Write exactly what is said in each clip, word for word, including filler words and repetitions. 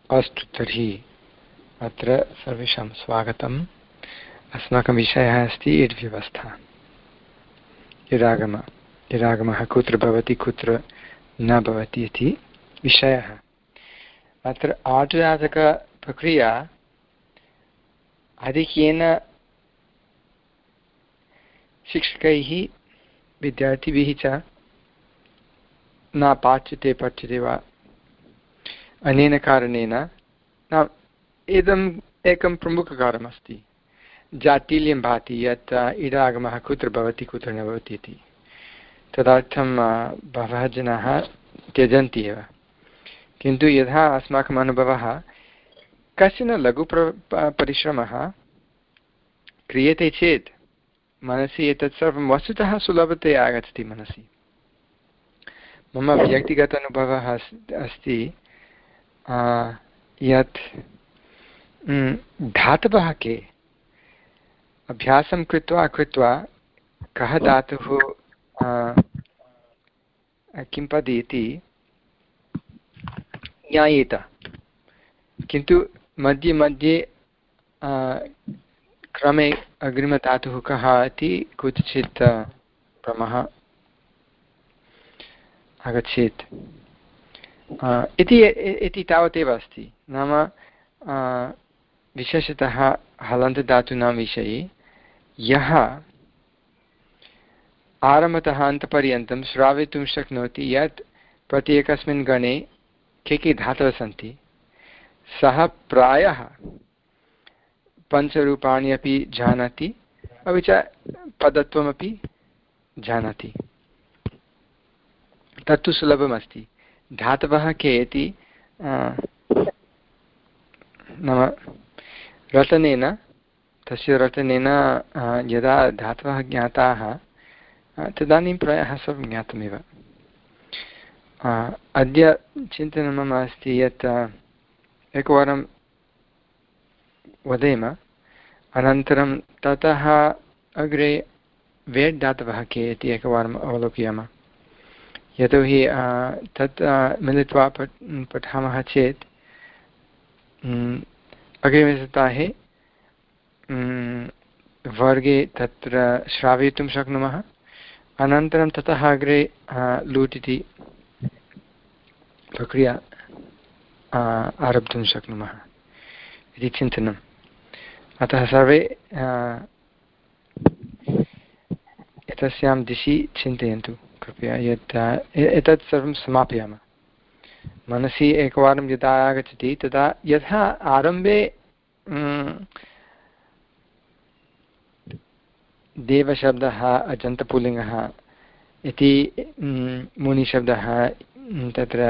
अस्तु, तर्हि अत्र सर्वेषां स्वागतम्। अस्माकं विषयः अस्ति इड्व्यवस्था, इडागम इडागमः कुत्र भवति कुत्र न भवति इति विषयः। अत्र आर्धजातकप्रक्रिया आधिक्येन शिक्षकैः विद्यार्थिभिः च न पाठ्यते पठ्यते वा। अनेन कारणेन न इदम् एकं प्रमुखकारणमस्ति, जाटील्यं भाति यत् इडागमः कुत्र भवति कुत्र न भवति इति। तदर्थं बहवः जनाः त्यजन्ति एव। किन्तु यथा अस्माकम् अनुभवः, कश्चन लघु परिश्रमः क्रियते चेत् मनसि एतत् सर्वं वस्तुतः सुलभतया आगच्छति मनसि। मम व्यक्तिगत अनुभवः अस्ति यत् धातवः के अभ्यासं कृत्वा कृत्वा कः धातुः किं पदि इति ज्ञायेत, किन्तु मध्ये मध्ये क्रमे अग्रिमधातुः कः इति कुत्रचित् भ्रमः आगच्छेत् इति इति तावदेव अस्ति। नाम विशेषतः हलन्तधातूनां विषये यः आरम्भतः अन्तपर्यन्तं श्रावयितुं शक्नोति यत् प्रत्येकस्मिन् गणे के के धातवः सन्ति, सः प्रायः पञ्चरूपाणि अपि जानाति, अपि च पदत्वमपि जानाति। तत्तु सुलभमस्ति। धातवः के इति नाम रटनेन, तस्य रटनेन यदा धातवः ज्ञाताः तदानीं प्रायः सर्वं ज्ञातमेव। अद्य चिन्तनं मम अस्ति यत् एकवारं वदेम, अनन्तरं ततः अग्रे वेट् धातवः के इति एकवारम् अवलोकयामः। यतोहि तत् मिलित्वा पठ पठामः चेत् अग्रिमसप्ताहे वर्गे तत्र श्रावयितुं शक्नुमः, अनन्तरं ततः अग्रे लूट् इति प्रक्रिया आरब्धुं शक्नुमः इति चिन्तनम्। अतः सर्वे एतस्यां दिशि चिन्तयन्तु कृपया, यत् एतत् सर्वं समापयामः। मनसि एकवारं यदा आगच्छति तदा यथा आरम्भे देवशब्दः अजन्तपुल्लिङ्गः इति मुनिशब्दः तत्र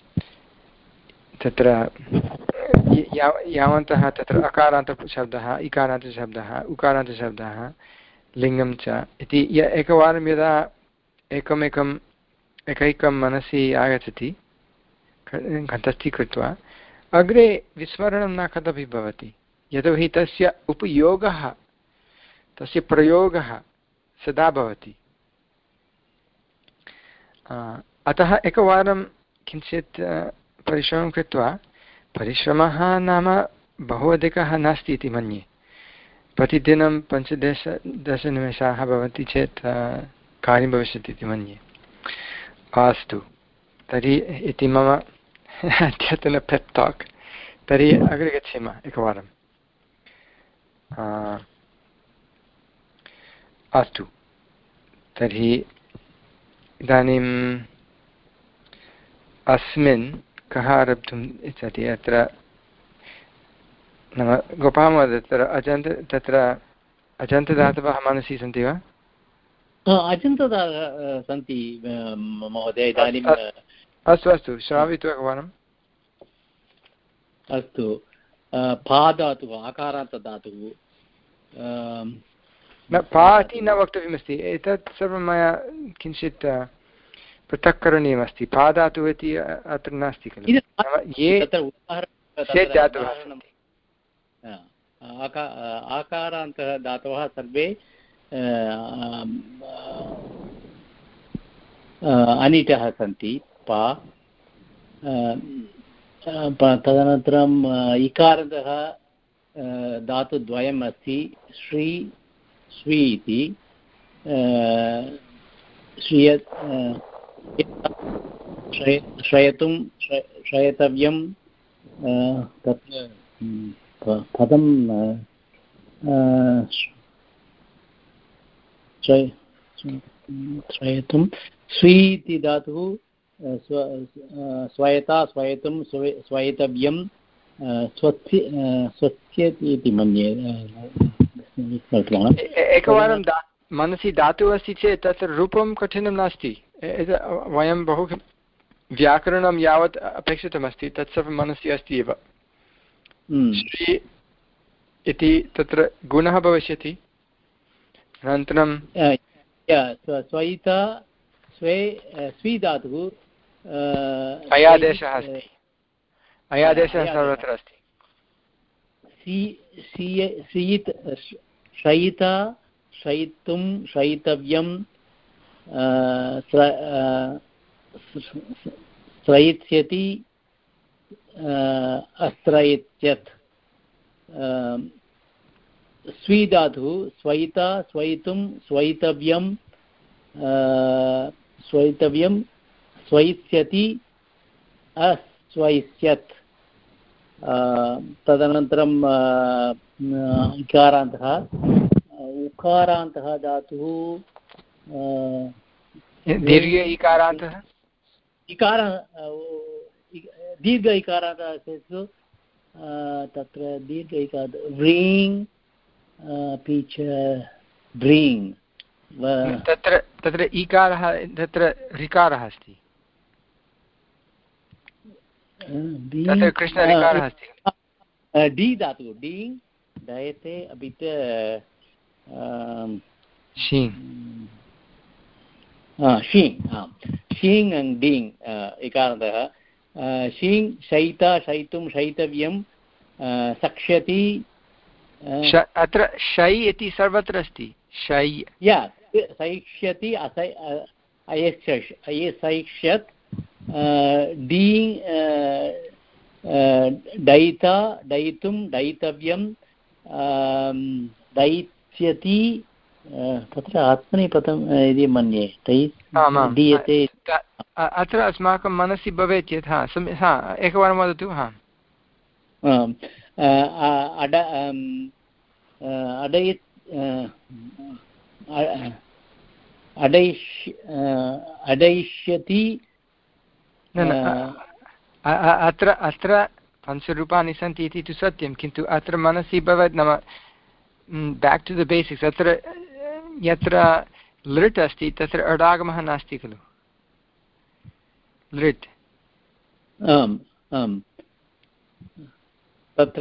तत्र यावन्तः तत्र अकारान्तशब्दः इकारान्तशब्दः उकारान्तशब्दः लिङ्गं च इति एकवारं यदा एकमेकम् एकैकं मनसि आगच्छति कण्ठस्थीकृत्वा, अग्रे विस्मरणं न कदापि भवति, यतोहि तस्य उपयोगः तस्य प्रयोगः सदा भवति। अतः एकवारं किञ्चित् परिश्रमं कृत्वा, परिश्रमः नाम बहु अधिकः नास्ति इति मन्ये, प्रतिदिनं पञ्चदश दशनिमेषाः भवन्ति चेत् कार्यं भविष्यति इति मन्ये। अस्तु, तर्हि इति मम अद्यतन पेप् टाक्। तर्हि अग्रे गच्छेम एकवारम्। अस्तु, तर्हि इदानीम् अस्मिन् कः आरब्धुम् इच्छति? अत्र नाम गोपालमहोदय, तत्र अजन्त तत्र अजन्तधातवः मनसि सन्ति वा? अजन्तधातवः सन्ति महोदय इदानीम्। अस्तु अस्तु, श्रावयतु एकवारम्। अस्तु, पा धातुः आकारान्तधातुः, न पा इति न वक्तव्यमस्ति। एतत् सर्वं मया किञ्चित् पृथक् करणीयमस्ति। पा धातुः इति अत्र नास्ति खलु। ये धातवः सन्ति आकारान्तः धातवः सर्वे अनिटः सन्ति। पा तदनन्तरम् इकारतः धातुद्वयम् अस्ति श्री श्वी इति श्रिय श्रयतुं श्रयतव्यं तत्र पदं श्रयतुं स्वी इति धातुः स्वयता स्वयतुं स्वयतव्यं स्वस्य स्वस्यति इति मन्ये। एकवारं मनसि धातुः अस्ति चेत् तत्र रूपं कठिनं नास्ति। वयं बहु व्याकरणं यावत् अपेक्षितमस्ति तत्सर्वं मनसि अस्ति एव। श्री इति तत्र गुणः भविष्यति। अनन्तरं स्वयिता स्वे स्वी धातुः अयादेशः अस्ति। अयादेशः सर्वत्र अस्ति। शयिता शयितुं शयितव्यं स्रयिष्यति अस्त्रयिष्यत्। स्वी धातुः स्वयिता स्वयितुं स्वयितव्यं स्वयितव्यं स्वयिष्यति अस्वयिष्यत्। तदनन्तरं इकारान्तः उकारान्तः धातुः दीर्घ इकारान्तः इकार दीर्घ इकारान्तः चेत् तत्र दीर्घ इकार व्रीङ् अपि च व्रीङ् तत्र तत्र इकारः तत्र ऋकारः अस्ति। तत्र कृष्णऋकारः अस्ति। डी धातुः डी दयते अपि च शीङ् शीङ् शीङ् अङ् डीङ् इकारान्तः शीङ् शयिता शयितुं शयितव्यं सक्ष्यति। अत्र शै इति सर्वत्र अस्ति। शै या सैक्ष्यति अयसैक्ष्यत् डीङ् दयिता दयितुं दयितव्यं दयिष्यति। तत्र आत्मनेपदम् इति मन्ये दीयते। अत्र अस्माकं मनसि भवेत् यत् हा हा एकवारं वदतु। हा अड अडयि अडैष् अडयिष्यति। अत्र अत्र पञ्चरूपाणि सन्ति इति तु सत्यं, किन्तु अत्र मनसि भवेत् नाम बेक् टु द बेसिक्स्। अत्र यत्र लृट् अस्ति तत्र अडागमः नास्ति खलु। लृट् आम् आम् तत्र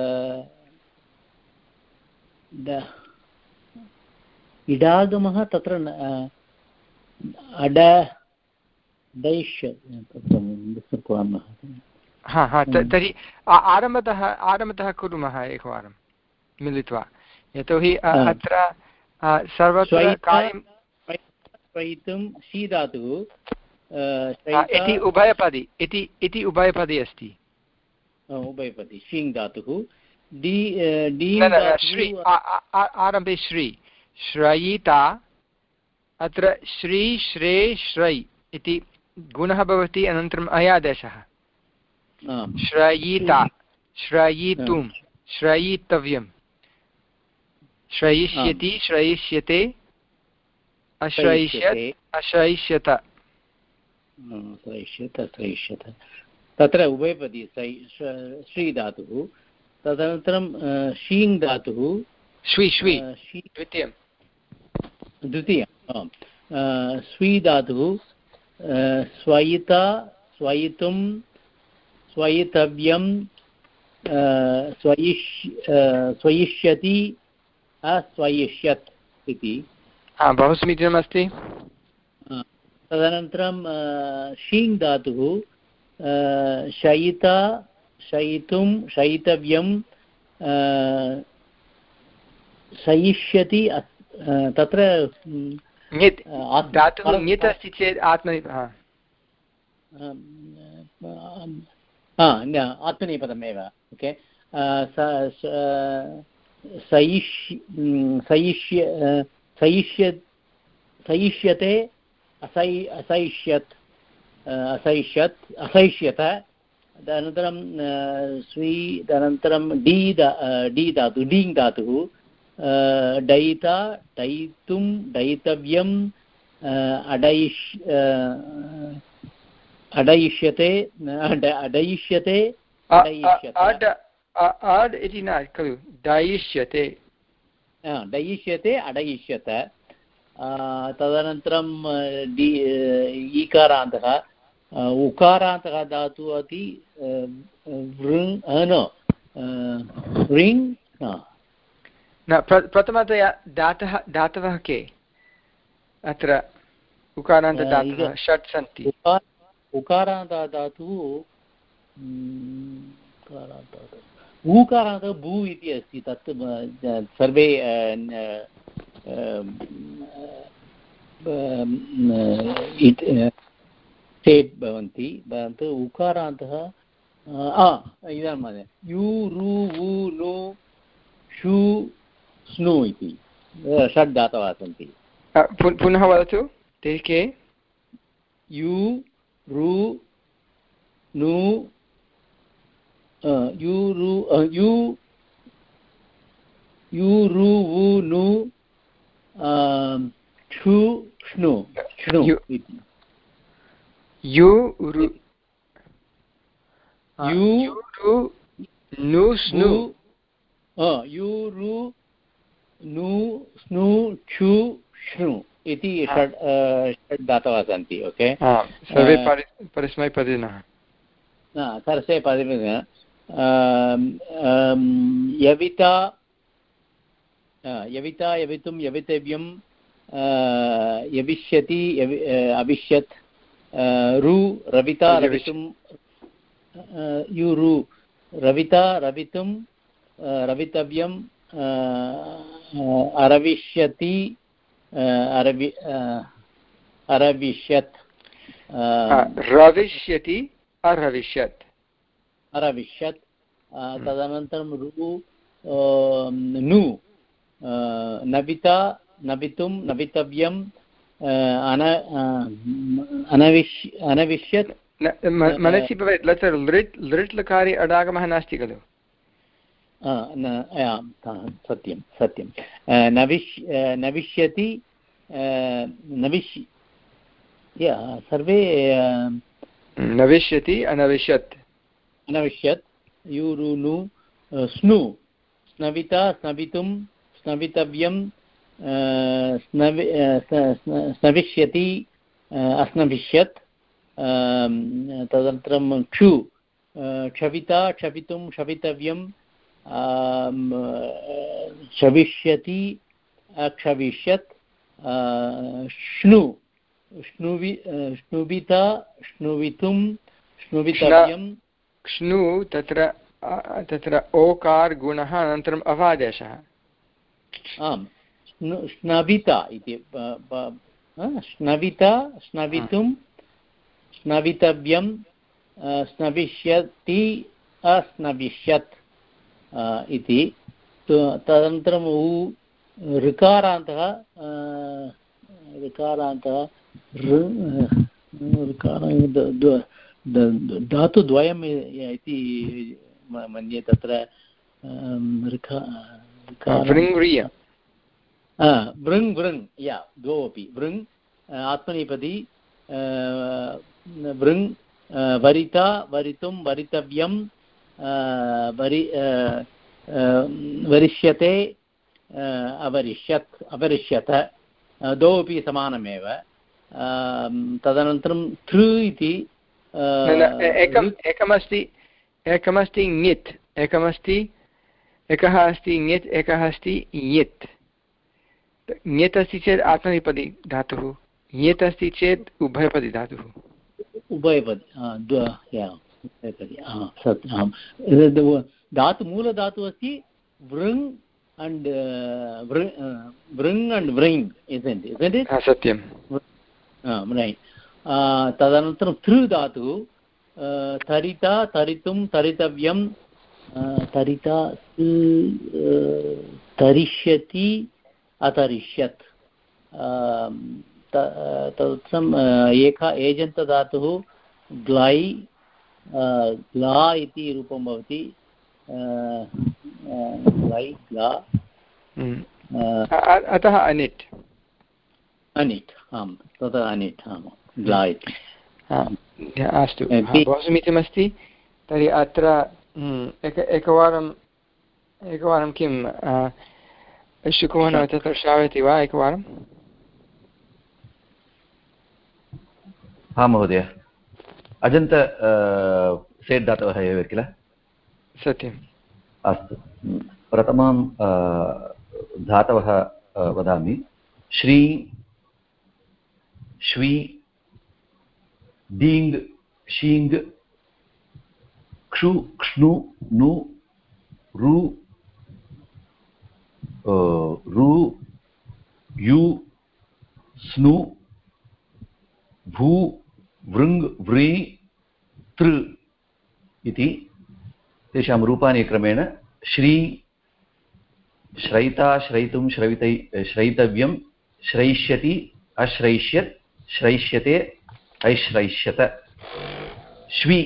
इडागमः तत्र अड दैष्य कुर्मः। हा हा तर्हि आरम्भतः आरम्भतः कुर्मः एकवारं मिलित्वा, यतोहि अत्र सर्वत्र कार्यं स्वयितुं शी धातुः इति उभयपदी इति इति उभयपदी अस्ति। उभयपदी शीङ् धातुः डी श्री आरम्भे श्री श्रयिता। अत्र श्री श्रे श्रै इति गुणः भवति। अनन्तरम् अयादेशः श्रयिता श्रयितुं श्रयितव्यं श्रयिष्यति श्रयिष्यते अश्रयिष्यत् अश्रयिष्यत श्रयिष्यत। तत्र उभयपदी श्री धातुः। तदनन्तरं शीङ् धातुः श्वी श्वी द्वितीयं द्वितीयं स्वी धातुः स्वयिता स्वयितुं स्वयितव्यं स्वयिष् स्वयिष्यति अस्वयिष्यत् इति। बहु समीचीनमस्ति। तदनन्तरं शीङ् धातुः शयिता शयितुं शयितव्यं शयिष्यति। तत्र धातुः ङित् अस्ति चेत् आत्मनि आत्मनेपदमेव ओके सयिष्य सयिष्य सयिष्य सयिष्यते असै असैष्यत् असैष्यत् असैष्यत तदनन्तरं स्वी तदनन्तरं डी डी धातु डीङ् धातुः डयिता डयितुं डयितव्यम् अडयिष् अडयिष्यते अडयिष्यते आड् इति न खलु डयिष्यते डयिष्यते अडयिष्यत तदनन्तरं डि ईकारान्तः उकारान्तः धातुः अपि वृङ् न वृङ् न प्रथमतया दातः दातवः के अत्र उकारान्तदातवः षट् सन्ति उकारान्तः धातुः ऊकारान्तः भू इति अस्ति तत् सर्वे स्टेट् भवन्ति परन्तु उकारान्तः इदानीं महोदय यु रु वु नु शु स्नु इति षड् धातवः सन्ति पुनः वदतु ते के यु रु नु यु रु यु यु रु वु नु छु श्नु श्नु इति यु रु यु रु नु स्नु यु रु नु स्नु छु श्नु इति षड् षड् धातवः सन्ति ओके सर्वे परस्मैपदिनः सर्वे पदिनः यविता यविता यवितुं यवितव्यं यविष्यति अविष्यत् रु रविता रवितुं युरु रविता रवितुं रवितव्यं अरविष्यति अरवि अरविष्यत् रविष्यति अरविष्यत् अरविष्यत् तदनन्तरं रु नु नविता नवितुं नवितव्यं अन अनविश् अनविष्यत् मनसि भवेत् लट् लृट् लृट् लकारे अडागमः नास्ति खलु सत्यं सत्यं नविश् नविष्यति नविश् सर्वे नविष्यति अनविष्यत् अनविष्यत् युरुनु स्नु स्नविता स्नवितुं स्नवितव्यं स्नविष्यति अस्नविष्यत् तदनन्तरं क्षु क्षविता क्षवितुं क्षवितव्यं क्षविष्यति अक्षविष्यत् श्नु श्नुवि श्नुविता श्नुवितुं श्नुवितव्यं श्नु तत्र तत्र ओकार गुणः अनन्तरम् अवादेशः आम् स्नविता इति स्नविता स्नवितुं स्नवितव्यं स्नविष्यति अस्नविष्यत् इति तदनन्तरम् उ ऋकारान्तः ऋकारान्तः धातुद्वयम् इति मन्ये तत्र वृङ् वृङ् या द्वौ अपि वृङ् आत्मनेपदी वृङ् वरिता वरितुं वरितव्यं वरि वरिष्यते अवरिष्यत् अवरिष्यत द्वौ अपि समानमेव तदनन्तरं तृ इति एकम् एकमस्ति एकमस्ति ङित् एकमस्ति एकः अस्ति ङित् एकः अस्ति ङित् ङित् अस्ति चेत् आत्मनेपदी धातुः ङित् अस्ति चेत् उभयपदी धातुः उभयपदी धातु मूलधातुः अस्ति वृङ् and uh, bring, uh, bring and bring, isn't it? Isn't it? Ah, satyam. Ah, right. Uh, tadanantaram thru dhatu तरिता तरितुं तरितव्यं तरिता तरिष्यति अतरिष्यत् तदर्थम् एका एजन्तधातुः ग्लै ग्ला इति रूपं भवति ग्लै ग्ला अतः अनिट् अनिट् आम् ततः अनिट् आम् ग्ला इति अस्तु बहु समीचीनमस्ति तर्हि अत्र एक एकवारम् एकवारं किं शुकुमः तत्र श्रावयति वा एकवारं हा महोदय अजन्त सेट् धातवः एव किल सत्यम् अस्तु प्रथमं धातवः वदामि श्री श्वी दीङ् शीङ् क्षु क्ष्णु नु रु रु यु स्नु भू वृङ् व्री तृ इति तेषां रूपाणि क्रमेण श्री श्रैता श्रैतुं श्रवितै श्रैतव्यं श्रैष्यति अश्रैष्यत् श्रैष्यते ऐश्रैष्यत श्वी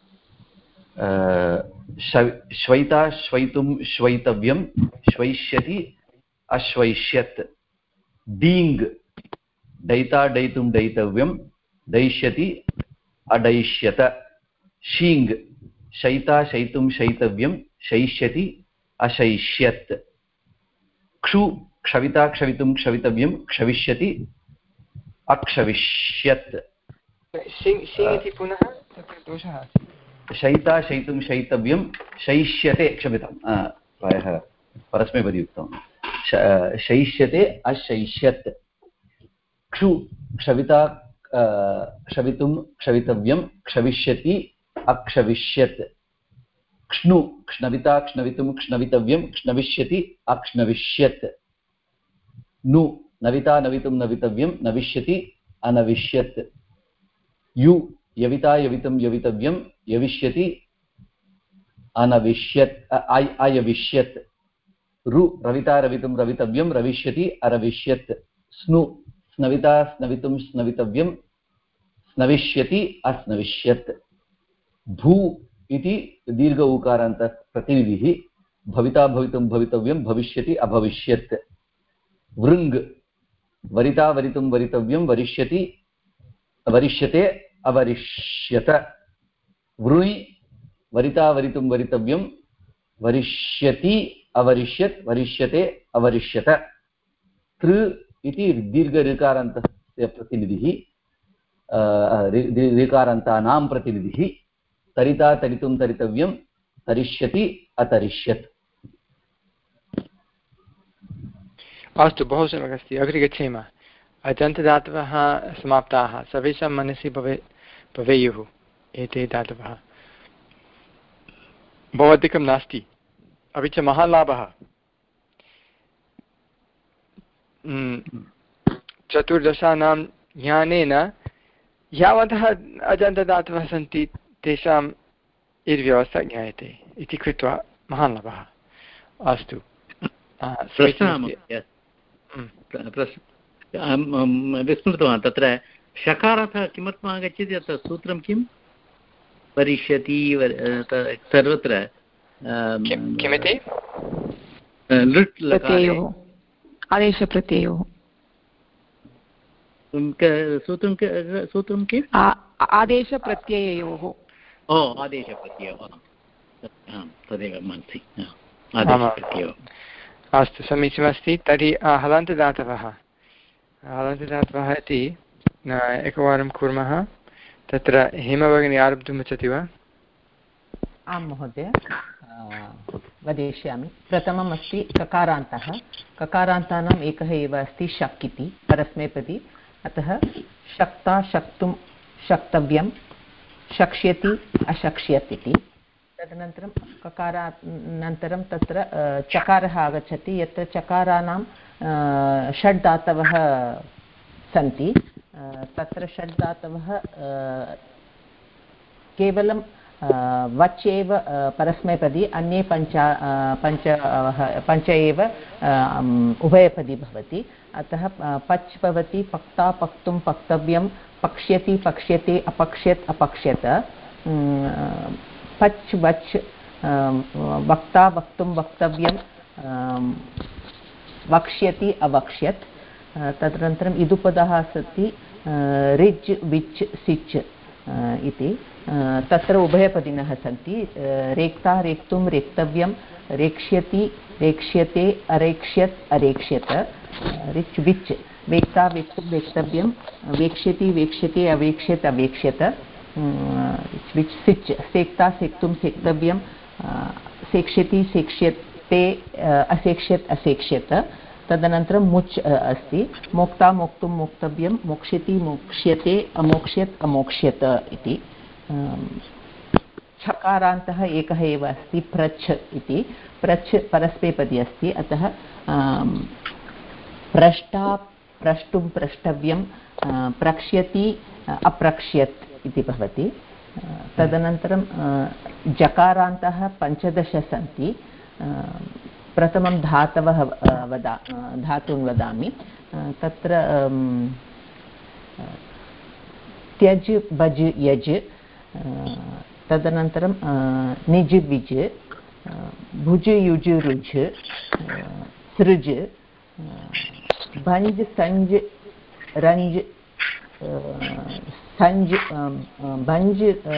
श्वैता श्वैतुं श्वैतव्यं श्वैष्यति अश्वैष्यत् दीङ् डैता डैतुं डैतव्यं दैष्यति अडैष्यत शीङ् शैता शैतुं शैतव्यं शैष्यति अशैष्यत् क्षु क्षविता क्षवितुं क्षवितव्यं क्षविष्यति अक्षविष्यत् शैता शैतुं शैतव्यं शैष्यते क्षम्यतां प्रायः परस्मैपदी उक्तं शैष्यते अशैष्यत् क्षु क्षविता क्षवितुं क्षवितव्यं क्षविष्यति अक्षविष्यत् क्ष्णु क्ष्णविता क्ष्णवितुं क्षणवितव्यं क्षणविष्यति अक्ष्णविष्यत् नु नविता नवितुं नवितव्यं नविष्यति अनविष्यत् यु यविता यवितुं यवितव्यं यविष्यति अनविष्यत् अयविष्यत् रु रविता रवितुं रवितव्यं रविष्यति अरविष्यत् स्नु स्नविता स्नवितुं स्नवितव्यं स्नविष्यति अस्नविष्यत् भू इति दीर्घ उकारान्तः प्रतिनिधिः भविता भवितुं भवितव्यं भविष्यति अभविष्यत् वृङ् वरिता वरितुं वरितव्यं वरिष्यति वरिष्यते अवरिष्यत वृणि वरिता वरितुं वरितव्यं वरिष्यति अवरिष्यत् वरिष्यते अवरिष्यत तृ इति दीर्घ ऋकारान्तस्य प्रतिनिधिः ऋकारान्तानां प्रतिनिधिः तरिता तरितुं तरितव्यं तरिष्यति अतरिष्यत् अस्तु बहु सम्यक् अस्ति अग्रे गच्छेम अजन्तदातवः समाप्ताः सर्वेषां मनसि भवे भवेयुः एते धातवः बहु अधिकं नास्ति अपि च महान् लाभः चतुर्दशानां ज्ञानेन यावन्तः अजन्तदातवः सन्ति तेषाम् इर्व्यवस्था ज्ञायते इति कृत्वा महान् लाभः अस्तु विस्मृतवान् तत्र शकारतः किमर्थम् आगच्छति तत्र सूत्रं किं परिष्यति सर्वत्र किमिति लृट् लकारे आदेशप्रत्ययोः सूत्रं सूत्रं किम् आदेशप्रत्यययोः ओ आदेशप्रत्ययः तदेव मनसि आदेशप्रत्ययः अस्तु समीचीनमस्ति तर्हि हलन्तदातवः हलन्तदातवः इति एकवारं कुर्मः तत्र हेमभगिनी आरब्धुम् इच्छति वा आं महोदय वदिष्यामि प्रथमम् अस्ति ककारान्तः ककारान्तानाम् एकः एव अस्ति शक् इति परस्मैपदी अतः शक्ता शक्तुं शक्तव्यं शक्ष्यति अशक्ष्यत् इति तदनन्तरं ककारानन्तरं तत्र चकारः आगच्छति यत्र चकाराणां षड् धातवः सन्ति तत्र षड् धातवः केवलं वच् एव परस्मैपदी, अन्ये पञ्च पञ्च पञ्च एव उभयपदी भवति। अतः पच् भवति पक्ता पक्तुं पक्तव्यं, पक्ष्यति पक्ष्यते अपक्ष्यत् अपक्ष्यत, पच् वच् वक्ता वक्तुं वक्तव्यं, वक्ष्यति अवक्ष्यत्। तदनन्तरम् इदुपदः सन्ति रिज् विच् सिच् इति, तत्र उभयपदिनः सन्ति। रेक्ता रेक्तुं रेक्तव्यं, रेक्ष्यति रेक्ष्यते अरेक्ष्यत् अरेक्ष्यत, रिच् विच् वेक्ता वेक्तुं वेक्तव्यं, वेक्ष्यति वेक्ष्यते अवेक्ष्यत् अवेक्ष्यत, विच् सिच् सेक्ता सेक्तुं सेक्तव्यं, सेक्ष्यति सेक्ष्यते असेक्ष्यत् असेक्ष्यत। तदनन्तरं मुच् अस्ति, मोक्ता मोक्तुं मोक्तव्यं, मोक्ष्यति मोक्ष्यते अमोक्ष्यत् अमोक्ष्यत इति। छकारान्तः एकः एव अस्ति, प्रच्छ इति। प्रच्छ परस्मैपदी अस्ति, अतः प्रष्टा प्रष्टुं प्रष्टव्यं, प्रक्ष्यति अप्रक्ष्यत् इति भवति। तदनन्तरं जकारान्तः पञ्चदश सन्ति। प्रथमं धातवः वदा धातून् वदामि। तत्र त्यज् भज् यज्, तदनन्तरं निज् विज्, भुज् युज् रुज्, सृज्, भञ्ज् सञ्ज् रञ्ज्, सञ्ज् भञ्ज्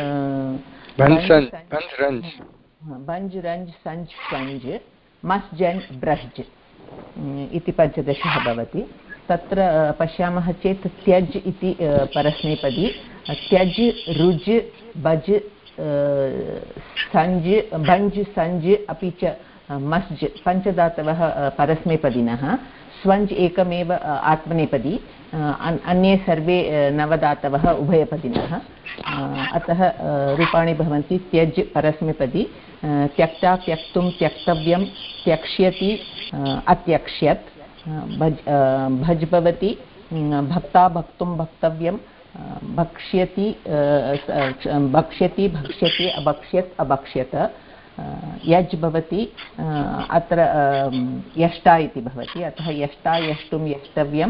भञ्ज् रञ्ज् सञ्ज् स्वञ्ज्, मस् जन् ब्रश्ज् इति पञ्चदशः भवति। तत्र पश्यामः चेत् त्यज् इति परस्मैपदी, त्यज् रुज् भज् सञ्ज् भञ्ज् सञ्ज् अपि च मस्ज् पञ्चधातवः परस्मैपदिनः, स्वञ्ज् एकमेव आत्मनेपदी, अन्ये सर्वे नवधातवः उभयपदिनः। अतः रूपाणि भवन्ति त्यज् परस्मैपदी, त्यक्ता त्यक्तुं त्यक्तव्यं, त्यक्ष्यति अत्यक्ष्यत्, भज् भज् भवति भक्ता भक्तुं भक्तव्यं, भक्ष्यति भक्ष्यति भक्ष्यति अभक्ष्यत् अभक्ष्यत। यज् भवति अत्र यष्टा इति भवति, अतः यष्टा यष्टुं यष्टव्यं,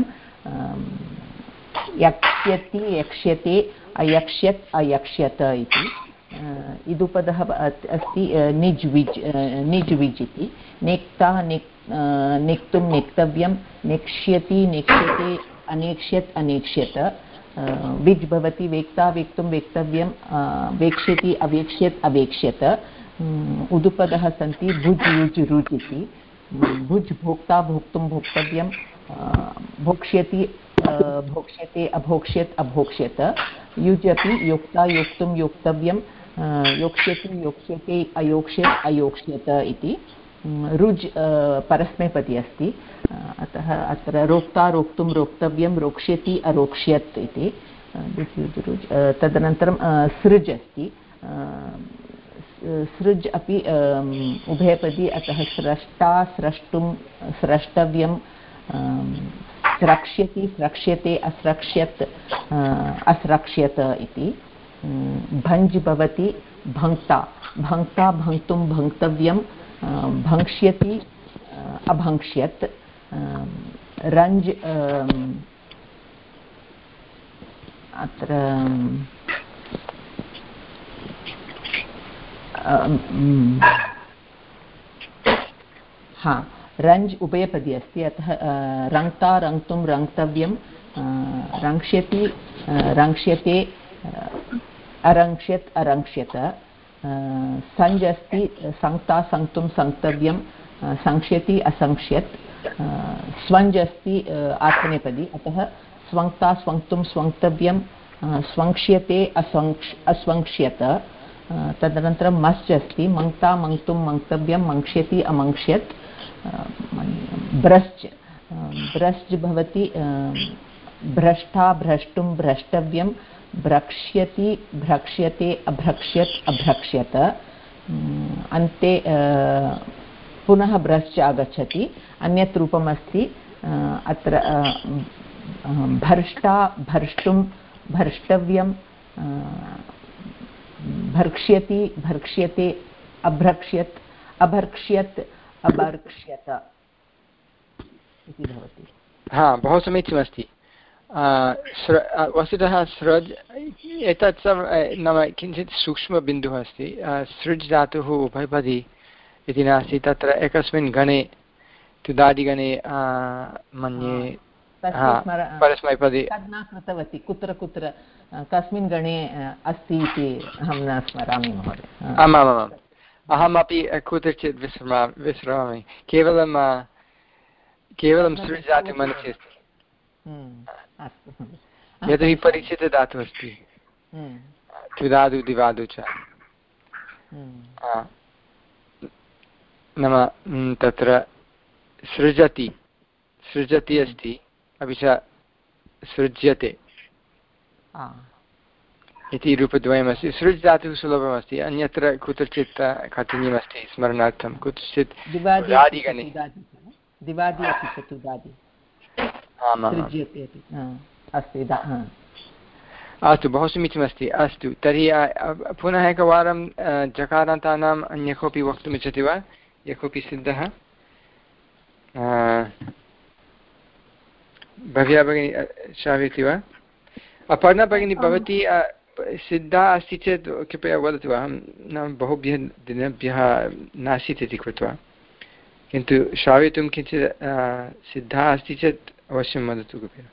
यक्ष्यति यक्ष्यते अयक्ष्यत् अयक्ष्यत इति। इदुपदः अस्ति निज् विज् निज् विज् इति। नेक्ता नेक् नेक्तुं नेक्तव्यं, नेक्ष्यति नेक्ष्यते अनेक्ष्यत् अनेक्ष्यत। विज् भवति वेक्ता वेक्तुं वेक्तव्यं, वेक्ष्यति अवेक्ष्यत् अवेक्ष्यत। उदुपदः सन्ति भुज् युज् रुज् इति। भुज् भोक्ता भोक्तुं भोक्तव्यं, भोक्ष्यति भोक्ष्यते अभोक्ष्यत् अभोक्ष्यत। युज् अपि योक्ता योक्तुं योक्तव्यं, योक्ष्यति योक्ष्यते अयोक्ष्यत् अयोक्ष्यत इति। रुज् परस्मैपदी अस्ति, अतः अत्र रोक्ता रोक्तुं रोक्तव्यं, रोक्ष्यति अरोक्ष्यत् इति। तदनन्तरं सृज् अस्ति, सृज् अपि उभयपदी, अतः स्रष्टा स्रष्टुं स्रष्टव्यं, स्रक्ष्यति स्रक्ष्यते अस्रक्ष्यत् अस्रक्ष्यत इति। भञ्ज् भवति भङ्क्ता भङ्क्ता भङ्क्तुं भङ्क्तव्यं, भङ्क्ष्यति अभङ्क्ष्यत्। रञ्ज् अत्र हा रञ्ज् उभयपदी अस्ति, अतः रङ्क्ता रङ्क्तुं रङ्क्तव्यं, रङ्क्ष्यति रङ्क्ष्यते अरङ्क्ष्यत् अरङ्क्ष्यत। सञ्ज् अस्ति, सङ्क्ता सङ्क्तुं सङ्क्तव्यं, सङ्क्ष्यति असङ्क्ष्यत्। स्वञ्ज् अस्ति आत्मनेपदी, अतः स्वङ्क्ता स्वङ्क्तुं स्वङ्क्तव्यं, स्वङ्क्ष्यते अस्वङ्क्ष् अस्वङ्क्ष्यत। तदनन्तरं मश्च अस्ति, मङ्क्ता मङ्क्तुं मङ्क्तव्यं, मङ्क्ष्यति अमङ्क्ष्यत्। भ्रश्च भ्रश्च भवति भ्रष्टा भ्रष्टुं भ्रष्टव्यं, भ्रक्ष्यति भ्रक्ष्यते अभ्रक्ष्यत् अभ्रक्ष्यत। अन्ते पुनः भ्रश्च आगच्छति, अन्यत् रूपमस्ति अत्र भर्ष्टा भर्ष्टुं भर्ष्टव्यं, भर्क्ष्यति भर्क्ष्यते अभ्रक्ष्यत् अभर्क्ष्यत् अभर्क्ष्यत इति भवति। हा बहु समीचीनमस्ति। वस्तुतः सृज् एतत् सर्वं नाम किञ्चित् सूक्ष्मबिन्दुः अस्ति। सृज् धातुः उभयपदी इति नास्ति, तत्र एकस्मिन् गणे तुदादिगणे मन्ये परस्मैपदी न कृतवती कुत्र कुत्र कस्मिन् गणे अस्ति इति अहं न स्मरामि महोदय। आमामाम् अहमपि कुत्रचित् विस्मरा विस्मरामि केवलं केवलं सृज् धातुः मनसि अस्ति। यतोहि परिचितधातुः अस्ति त्रिधातु दिवादु च। नाम तत्र सृजति सृजति अस्ति अपि च सृज्यते इति रूपद्वयमस्ति। सृज् धातुः सुलभमस्ति, अन्यत्र कुत्रचित् काठिन्यमस्ति स्मरणार्थं। कुत्रचित् दिवादिगणे अस्तु बहु समीचीनमस्ति। अस्तु तर्हि पुनः एकवारं जकारान्तानाम् अन्य कोऽपि वक्तुमिच्छति वा? यः कोऽपि सिद्धः? भव्या भगिनी श्रावयति वा? अपर्णा भगिनी भवती सिद्धा अस्ति चेत् कृपया वदतु। अहं नाम बहुभ्यः दिनेभ्यः नासीत् इति कृत्वा, किन्तु श्रावयितुं किञ्चित् सिद्धा अस्ति चेत् अवश्यं वदतु कृपया।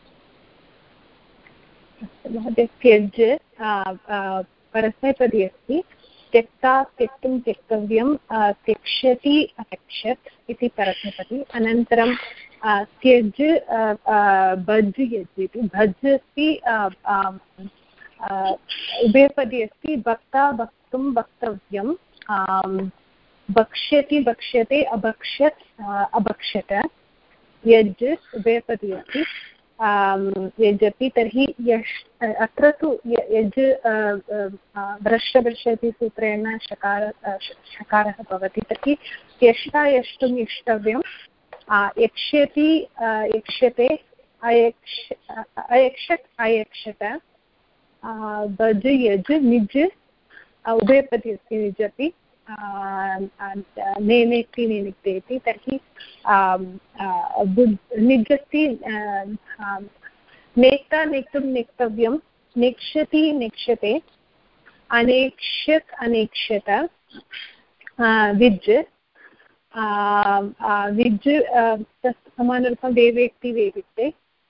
महोदय त्यज परस्मैपदी अस्ति। त्यक्ता त्यक्तुं त्यक्तव्यं त्यक्ष्यति अत्यक्षत् इति परस्मैपदी। अनन्तरं त्यज भज् यज् इति भज् अस्ति उभयपदी अस्ति। भक्ता भक्तुं भक्तव्यं भक्ष्यति भक्ष्यते अभक्षत् अभक्षत। यज् उभयपदी अस्ति यजति। तर्हि यश् अत्र तु यज् भ्रश्य भ्रश्यति सूत्रेण शकार शकारः भवति। तर्हि यष्टा यष्टुं यष्टव्यं यक्ष्यति यक्ष्यते अयक्ष अयक्षत् अयक्षत। भज यज निज उभयपदी अस्ति निजति नेनेक्ति नेनिक्ते इति। तर्हि निजति नेक्ता नेक्तुं नेक्तव्यं नेक्ष्यति नेक्ष्यते अनेक्ष्यत् अनेक्ष्यत। विज् विज् तत् समानरूपं वेवेक्ति वेविक्ते।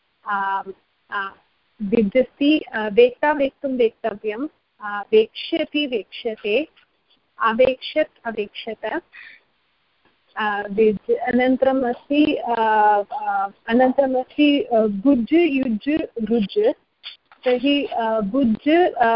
विज्जति वेक्ता वेक्तुं वेक्तव्यं वेक्ष्यति वेक्ष्यते अवेक्षत् अवेक्षत। विज् अनन्तरम् अस्ति अनन्तरम् अस्ति भुज् युज् रुज्। तर्हि भुज्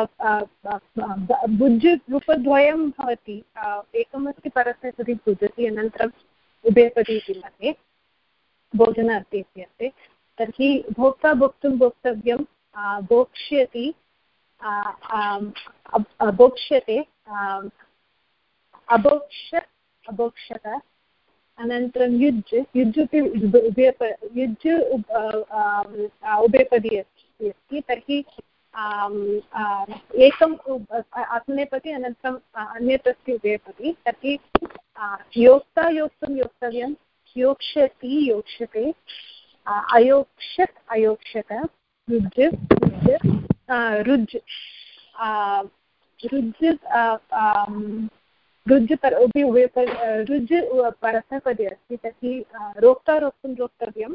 भुज् रूपद्वयं भवति। एकमस्ति परस्मैपदी भुजति, अनन्तरम् उभयपदी इति मध्ये भोजनार्थे इति अस्ति। तर्हि भोक्ता भोक्तुं भोक्तव्यं भोक्ष्यति भोक्ष्यते अभोक्षत् अभोक्षत। अनन्तरं युज् युज् अपि उभयप युज् उभयपदी अस्ति। तर्हि एकम् आत्मनेपदी अनन्तरम् अन्यत् अस्ति उभयपदी। तर्हि योक्ता योक्तुं योक्तव्यं योक्ष्यति योक्ष्यते अयोक्षत् अयोक्षत। रुज् रुज् रुज् रुज् पर अपि उभयपदी रुज् परस्मैपदी अस्ति। तर्हि रोक्ता रोक्तुं रोक्तव्यं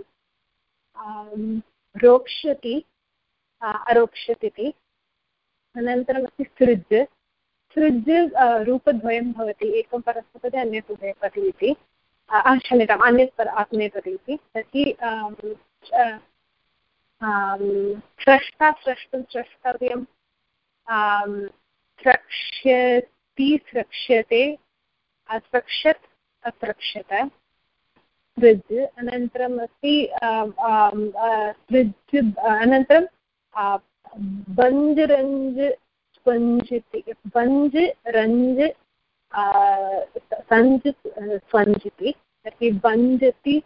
रोक्ष्यति अरोक्ष्यत् इति। अनन्तरम् अस्ति सृज् सृज् रूपद्वयं भवति। एकं परस्मैपदी अन्यत् उभयपदी इति। क्षम्यताम् अन्यत् पर आत्मनेपदी इति। तर्हि स्रष्टा स्रष्टुं स्रष्टव्यं स्रक्ष्यति स्रक्ष्यते अस्रक्षत् अस्रक्षत। सृज् अनन्तरम् अस्ति सृज् अनन्तरं बञ्ज् रञ्ज् स्पञ्जिति बञ्ज् रञ्ज् सञ्ज् स्वञ्जिति। तर्हि बञ्जति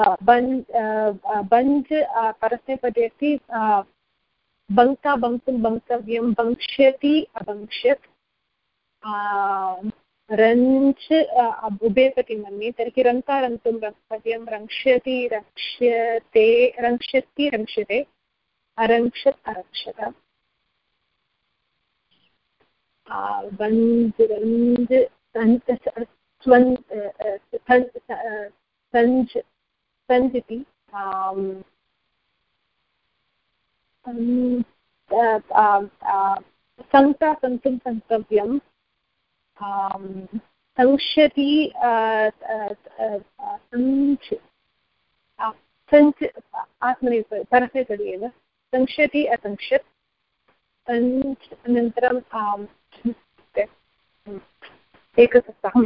बञ्ज् परस्मैपदी अस्ति। बङ्क्ता बङ्क्तुं बङ्क्तव्यं बङ्क्ष्यति अबङ्क्ष्यत् रञ्च् उभयपति मन्ये तर्हि रङ्कारन्तुं रक्पद्यं रङ्क्ष्यति रक्ष्यते रङ्क्ष्यति रङ्क्ष्यते अरङ्क्षत् अरक्षत वञ्ज् रञ्ज् सञ्ज् सञ्ज् इति सङ्क्ता सन्तुं सन्तव्यं संक्षति सञ्च आत्मनेपदी परस्मैपदी एव संक्षति असंक्षत् सञ्च अनन्तरं एकसप्ताहं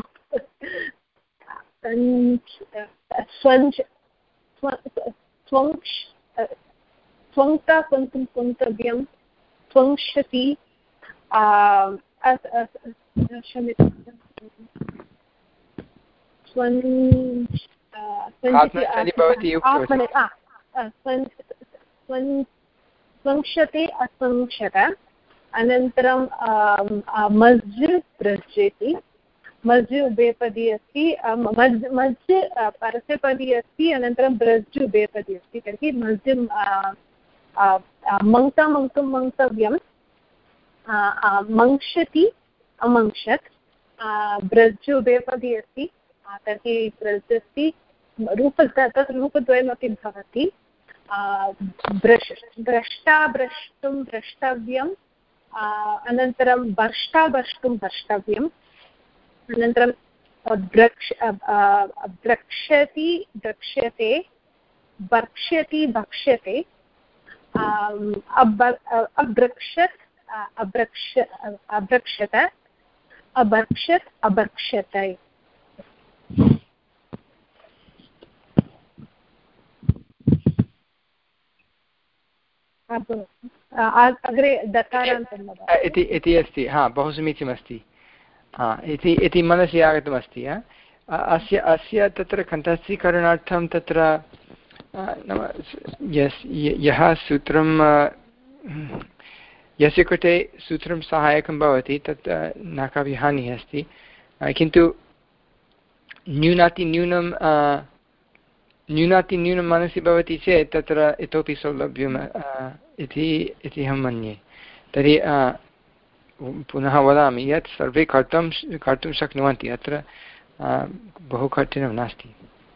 सञ्च स्वञ्च स्वङ्क्ष् स्वङ्क्ता सन्तुं सन्तव्यं स्वङ्क्षति स्वङ्क्षते असंक्षत अनन्तरं मज् प्रज्यति मज् उभयपदी अस्ति मज् मज् परस्मैपदी अस्ति अनन्तरं ब्रज् उभयपदी अस्ति तर्हि मज् मङ्क्ता मङ्क्तुं मङ्क्तव्यं मङ्क्षति अमङ्क्षत् ब्रज् उभयपदी अस्ति तर्हि ब्रज् अस्ति रूप तत् रूपद्वयमपि भवति ब्रश् द्रष्टा द्रष्टुं द्रष्टव्यं अनन्तरं भर्ष्टा भर्ष्टुं भर्ष्टव्यम् अनन्तरं द्रक्ष द्रक्ष्यति द्रक्ष्यते भक्ष्यति भक्ष्यते अभ्रक्षत् अभ्रक्ष अभ्रक्षत अभक्षत् अभक्षत अग्रे दकारान्तं इति इति अस्ति हा बहु समीचीनमस्ति हा इति इति मनसि आगतमस्ति अस्य अस्य तत्र कण्ठस्थीकरणार्थं तत्र नाम यः सूत्रं यस्य कृते सूत्रं सहायकं भवति तत् न कापि हानिः अस्ति किन्तु न्यूनातिन्यूनं न्यूनातिन्यूनं मनसि भवति चेत् तत्र इतोपि सौलभ्यम् इति इति अहं मन्ये तर्हि पुनः वदामि यत् सर्वे कर्तुं कर्तुं शक्नुवन्ति अत्र बहु कठिनं नास्ति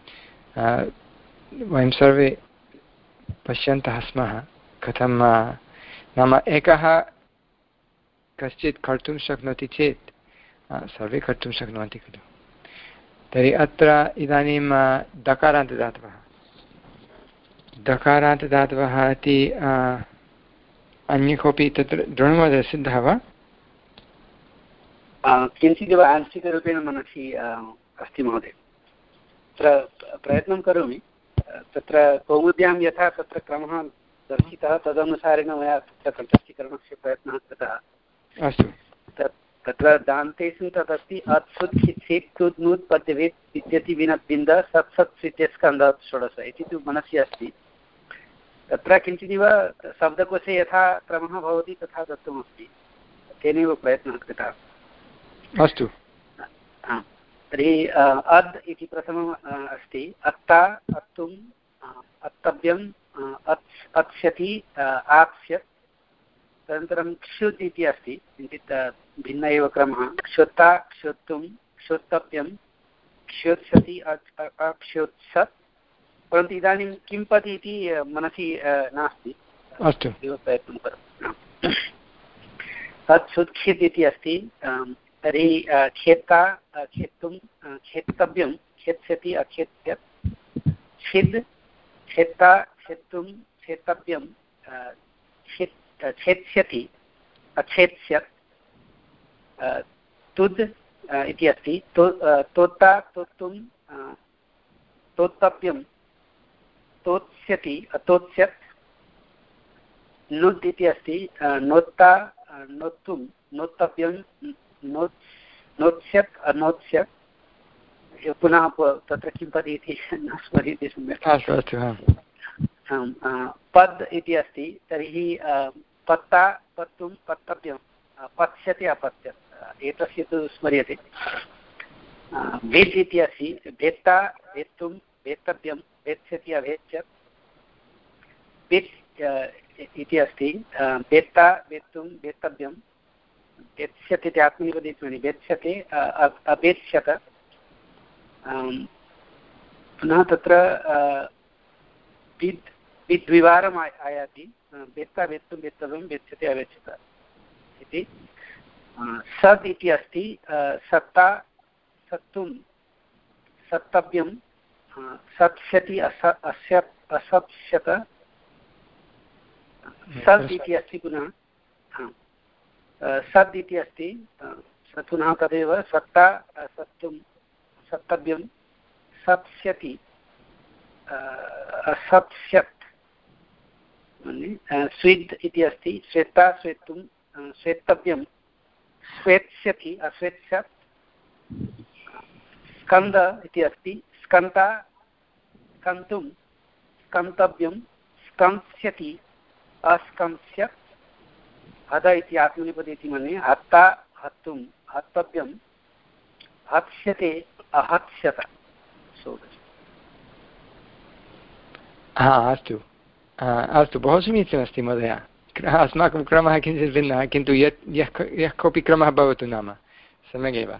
वयं सर्वे पश्यन्तः स्मः कथं नाम एकः कश्चित् कर्तुं शक्नोति चेत् सर्वे कर्तुं शक्नुवन्ति खलु तर्हि अत्र इदानीं दकारान्तदातवः दकारान्तदातवः इति अन्य कोऽपि तत्र दृढमहोदय सिद्धः वा किञ्चिदेव आंशिकरूपेण मनसि अस्ति महोदय तत्र प्रयत्नं करोमि तत्र कौमुद्यां यथा तत्र क्रमः दर्शितः तदनुसारेण मया तत्र कण्ठस्थीकरणस्य प्रयत्नः कृतः अस्तु तत्र दान्तेषु तदस्ति अत्सुत् छित् तुद् नुत् पद्यवेत् विद्यति विनत् बिन्द सत् सत् स्वित्यस्कन्धः षोडश इति तु मनसि अस्ति तत्र किञ्चिदिव शब्दकोशे यथा क्रमः भवति तथा दत्तमस्ति तेनैव प्रयत्नः कृतः अस्तु तर्हि अद् इति प्रथमम् अस्ति अत्ता अत्तुम् अत्तव्यम् अत्स् अत्स्यति आप्स्यत् तदनन्तरं क्षुत् इति अस्ति किञ्चित् भिन्न एव क्रमः क्षुत्ता क्षुत्तुं क्षुत्तव्यं क्षुत्स्यति अक्षुत्सत् परन्तु इदानीं किं पति इति मनसि नास्ति अस्तु एव प्रयत्नं करोमि अत्सुत्खित् इति अस्ति तर्हि खेत्ता खेत्तुं खेत्तव्यं खेत्स्यति अखेत्स्यत् छिद् खेत्ता खेत्तुं खेत्तव्यं छेत्स्यति अछेत्स्यत् तुद् इति अस्ति तोत्ता तोत्तुं तोत्तव्यं तोत्स्यति अतोत्स्यत् नुद् इति अस्ति नोत्ता नोत्तुं नोत्तव्यं नोत्स् नोत्स्यत् अनोत्स्यत् पुनः तत्र किं पदि इति न स्मर्यते सम्यक् पद् इति अस्ति तर्हि पत्ता पत्तुं पत्तव्यं पत्स्यति अपत्स्यत् एतस्य तु स्मर्यते वेत् इति अस्ति वेत्ता वेत्तुं वेत्तव्यं वेत्स्यति अवेत्स्यत् वेत् इति अस्ति वेत्ता वेत्तुं वेत्तव्यं वेत्स्यते इति आत्मनेपदी वेत्स्यते अवेत्स्यत पुनः तत्र विद् विद्विवारम् आयाति वेत्ता वेत्तुं वेत्तव्यं वेत्स्यते अवेत्स्यत इति सद् इति अस्ति सत्ता सत्तुं सत्तव्यं सत्स्यति अस अस्य असप्स्यत सद् इति अस्ति पुनः सद् इति अस्ति पुनः तदेव सत्ता सत्तुं सत्तव्यं सप्स्यति असप्स्यत् स्विद् इति अस्ति श्वेता श्वेतुं श्वेतव्यं स्वेत्स्यति अस्वेत्स्यत् स्कन्द इति अस्ति स्कन्ता स्कन्तुं स्कन्तव्यं स्कंस्यति अस्कंस्यत् हद इति आत्मनेपदी इति मन्ये हत्ता हत्तुं हत्तव्यं हत्स्यते अहत्स्यत हा अस्तु अस्तु बहु समीचीनमस्ति महोदय अस्माकं क्रमः किञ्चित् भिन्नः किन्तु यत् यः यः कोऽपि क्रमः भवतु नाम सम्यगेव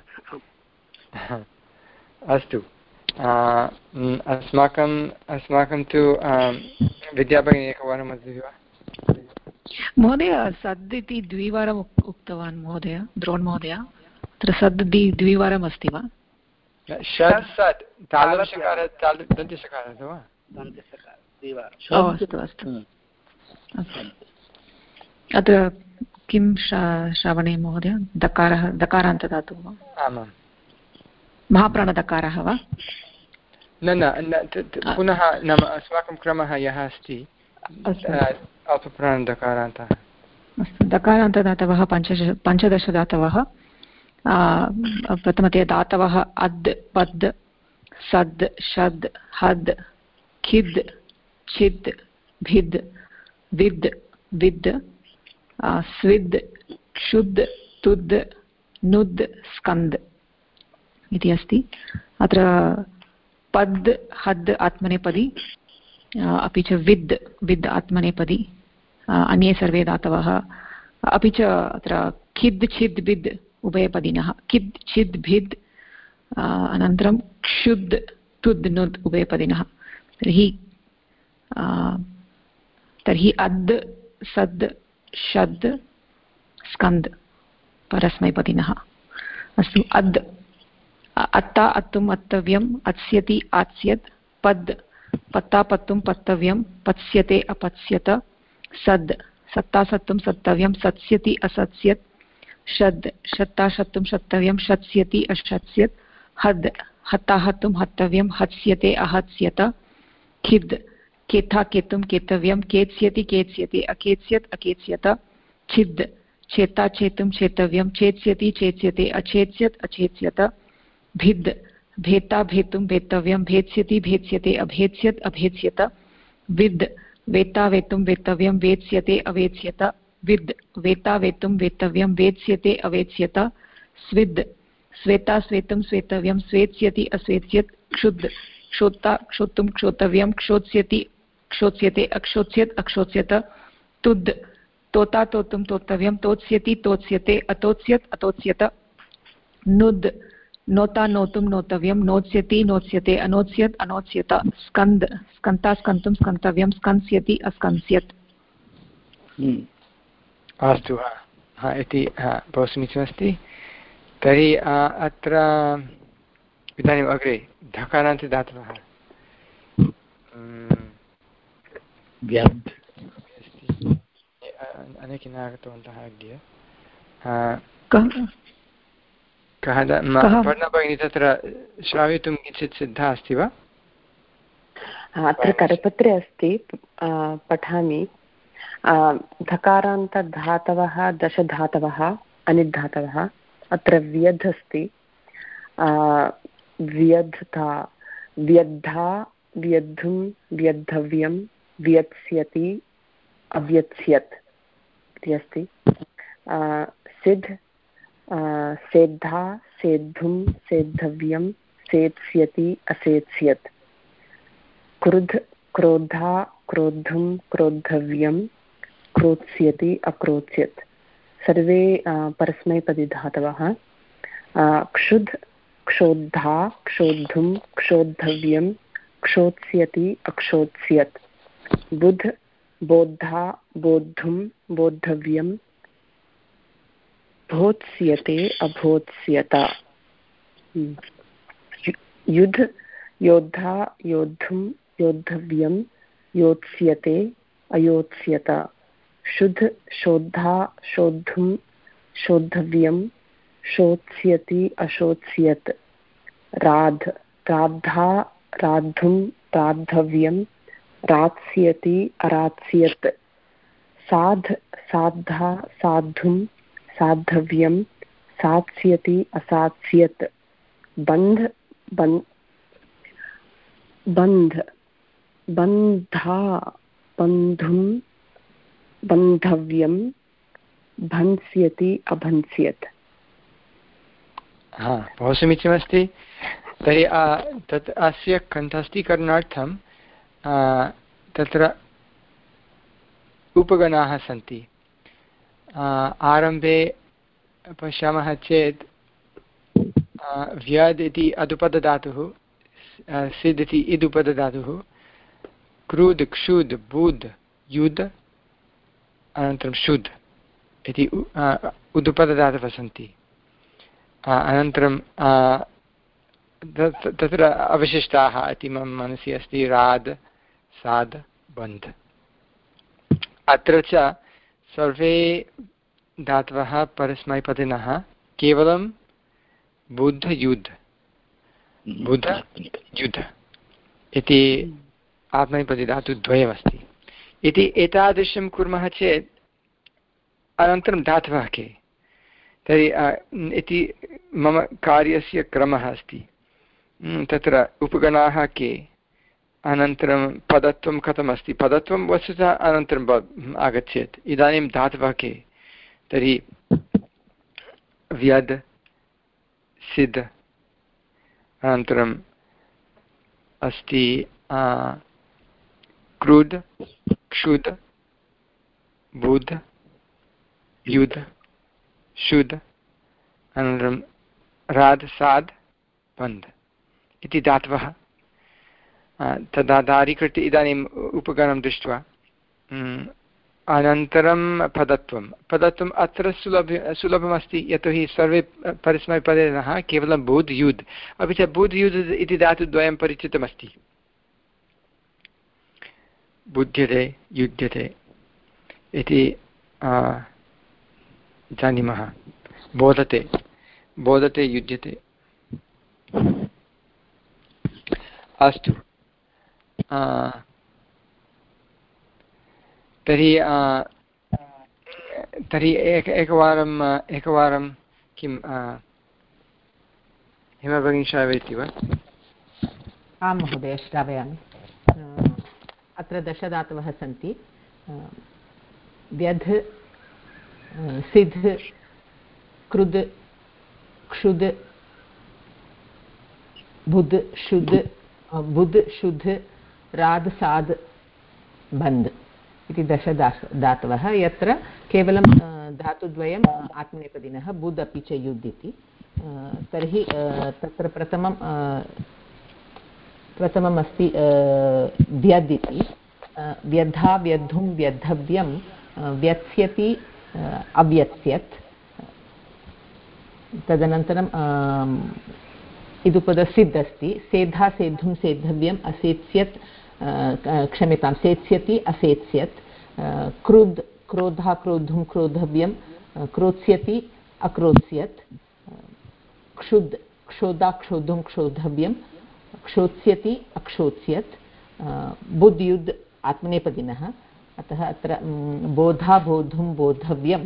अस्तु अस्माकम् अस्माकं तु विद्याभगिनी एकवारं वदति वा महोदय सद् इति द्विवारम् उक्तवान् महोदय द्रोण् महोदय अत्र सद् द्वि द्विवारम् अस्ति वा षड् सद् तालव्यषकारः दन्त्यषकारः वा अस्तु अस्तु अत्र किं श्रावणे महोदय दकारः दकारान्तदातुः वा आमां महाप्राणदकारः वा न न पुनः नाम अस्माकं क्रमः यः अस्ति अल्पप्राणदकारान्तः अस्तु दकारान्तदातवः पञ्चदश पञ्चदशदातवः प्रथमतया दातवः अद् पद् सद् शद् हद् खिद् छिद् भिद् विद् विद् स्विद् क्षुद् तुद् नुद् स्कन्द् इति अस्ति अत्र पद् हद् आत्मनेपदी अपि च विद् विद् आत्मनेपदी अन्ये सर्वे धातवः अपि च अत्र खिद् छिद् भिद् उभयपदिनः किद् छिद् भिद् अनन्तरं क्षुद् तुद् नुद् उभयपदिनः तर्हि तर्हि अद् सद् शद् स्कन्द् परस्मैपदिनः अस्तु अद् अत्ता अत्तुम् अत्तव्यम् अत्स्यति आत्स्यत् पद् पत्ता पत्तुं पत्तव्यं पत्स्यते अपत्स्यत सद् सत्ता सत्तुं सत्तव्यं सत्स्यति असत्स्यत् शद् शत्ता शत्तुं शत्तव्यं शत्स्यति अशत्स्यत् हद् हत्ता हत्तुं हत्तव्यं हत्स्यते अहत्स्यत खिद् केथा केतुं केतव्यं केत्स्यति केत्स्यते अकेत्स्यत् अकेत्स्यत छिद् छेता छेतुं छेतव्यं चेत्स्यति चेत्स्यते अचेत्स्यत् अचेत्स्यत भिद् भेता भेतुं भेतव्यं भेत्स्यति भेत्स्यते अभेत्स्यत् अभेत्स्यत विद् वेत्ता वेतुं वेतव्यं वेत्स्यते अवेत्स्यत विद् वेत्ता वेतुं वेतव्यं वेत्स्यते अवेत्स्यत स्विद् स्वेता स्वेतुं स्वेतव्यं स्वेत्स्यति अस्वेत्स्यत् क्षुद् क्षोत्ता क्षोतुं क्षोतव्यं क्षोत्स्यति क्षोत्स्यते अक्षोत्स्यत् अक्षोत्स्यत तुद् तोता तोतुं तोतव्यं तोत्स्यति तोत्स्यते अतोत्स्यत् अतोत्स्यत नुद् नोता नोतुं नोतव्यं नोत्स्यति नोत्स्यते अनोत्स्यत् अनोत्स्यत स्कन्द् स्कन्ता स्कन्तुं स्कन्तव्यं स्कंस्यति अस्कंस्यत् अस्तु हा इति बहु समीचीनमस्ति तर्हि अत्र इदानीम् अग्रे धकारान्ते धातवः अनेके न आगतवन्तः अद्य कः भगिनी तत्र श्रावयितुं किञ्चित् सिद्धा अस्ति वा अत्र करपत्रे अस्ति पठामि धकारान्तधातवः दशधातवः अनिद्धातवः अत्र व्यध् अस्ति व्यध्ता व्यद्धा व्यद्धुं व्यद्धव्यं व्यत्स्यति अव्यत्स्यत् इति अस्ति सिद् सेद्धा सेद्धुं सेद्धव्यं सेत्स्यति असेत्स्यत् क्रुद्ध क्रोधा क्रोद्धुं क्रोद्धव्यं क्रोत्स्यति अक्रोत्स्यत् सर्वे परस्मैपदिधातवः क्षुद् क्षोद्धा क्षोद्धुं क्षोद्धव्यं क्षोत्स्यति अक्षोत्स्यत् बुद्ध बोद्धा बोद्धुं बोद्धव्यं भोत्स्यते अभोत्स्यत युद्ध योद्धा योद्धुं योद्धव्यं योत्स्यते अयोत्स्यत शुद्ध शोद्धा शोद्धुं शोद्धव्यं शोत्स्यति अशोत्स्यत् राध राद्धा राद्धुं राद्धव्यं रात्स्यति अरात्स्यत् साध साद्धा साद्धुं साद्धव्यं सात्स्यति असात्स्यत् बन्ध बन् बन्ध बन्धा बन्धुं बन्धव्यं भंस्यति अभंस्यत्। हा, बहु समीचीनमस्ति। तर्हि तत् अस्य कण्ठस्थीकरणार्थं तत्र उपगणाः सन्ति। आरम्भे पश्यामः चेत् व्यद् इति अदुपदधातुः, सिद् इति इदुपदधातुः, क्रुद् क्षुद् बुद् युद् अनन्तरं शुद् इति उदुपदधातवः सन्ति। अनन्तरं तत्र अवशिष्टाः इति मम मनसि अस्ति राद् साद् बन्ध्। अत्र च सर्वे धातवः परस्मैपदिनः केवलं बुद्ध युद् बुद्ध युद्ध इति आत्मनेपदिधातुद्वयमस्ति इति एतादृशं कुर्मः चेत् अनन्तरं धातवः के तर्हि इति मम कार्यस्य क्रमः अस्ति। तत्र उपगणाः के, अनन्तरं पदत्वं कथमस्ति, पदत्वं वस्तुतः अनन्तरम् आगच्छेत्। इदानीं धातवः के, तर्हि व्यद् सिद्, अनन्तरम् अस्ति क्रुद् क्षुद् बुद् युद् शुद्, अनन्तरं राद् साद् बन्ध् इति धातवः। तदाधारीकृत्य इदानीम् उपगणं दृष्ट्वा अनन्तरं पदत्वं पदत्वम् अत्र सुलभ सुलभमस्ति यतोहि सर्वे परस्मैपदिनः केवलं बुद् युद्, अपि च बुद् युद् इति धातुद्वयं परिचितमस्ति। बुध्यते युध्यते इति जानीमः, बोधते बोधते युध्यते। अस्तु, तर्हि तर्हि एक एकवारम् एकवारं किं हेमा भगिनी श्रावयति वा? आं महोदय, श्रावयामि। अत्र दशधातवः सन्ति। व्यध् सिद्ध् क्रुद् क्षुद् बुद् शुद् बुद् शुद्ध राद् साद् बन्ध् इति दश धातवः। यत्र केवलं धातुद्वयम् आत्मनेपदिनः बुद् अपि च युद् इति। तर्हि तत्र प्रथमं प्रथमम् अस्ति व्यद् इति। व्यद्धा व्यद्धुं व्यद्धव्यं व्यत्स्यति अव्यत्स्यत्। तदनन्तरं इदुपदसिद् अस्ति। सेद्धा सेद्धुं सेद्धव्यम् असेत्स्यत् क्षम्यतां सेत्स्यति असेत्स्यत्। क्रुद् क्रोधा क्रोद्धुं क्रोधव्यं क्रोत्स्यति अक्रोत्स्यत्। क्षुद् क्षोधा क्षोधुं क्षोधव्यं क्षोत्स्यति अक्षोत्स्यत्। बुद् युद् आत्मनेपदिनः, अतः अत्र बोधा बोद्धुं बोद्धव्यम्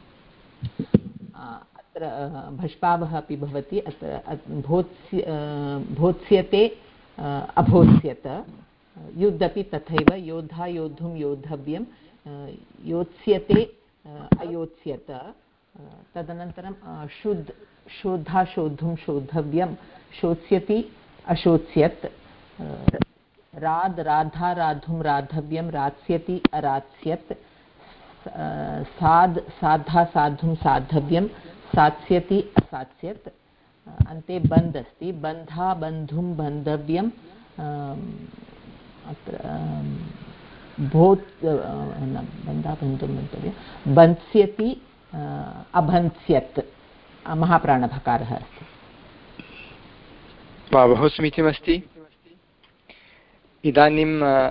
अत्र भष्पावः अपि भवति। अत्र भोत्स्य भोत्स्यते अभोत्स्यत। युद्धपि तथैव योद्धा योद्धुं योद्धव्यं योत्स्यते अयोत्स्यत। तदनन्तरं शुद्ध शोद्धा शोद्धुं शोद्धव्यं शोत्स्यति अशोत्स्यत् राध राधा राधुं राधव्यं रात्स्यति अरात्स्यत् साध साधा साधुं साधव्यं सात्स्यति असात्स्यत् अन्ते बन्ध अस्ति बन्धा बन्धुं बन्धव्यं अत्र भोत् बन्धा बन्धुं बन्धव्यं बन्स्यति अभन्स्यत् महाप्राणभकारः अस्ति। बहु समीचीनमस्ति। इदानीं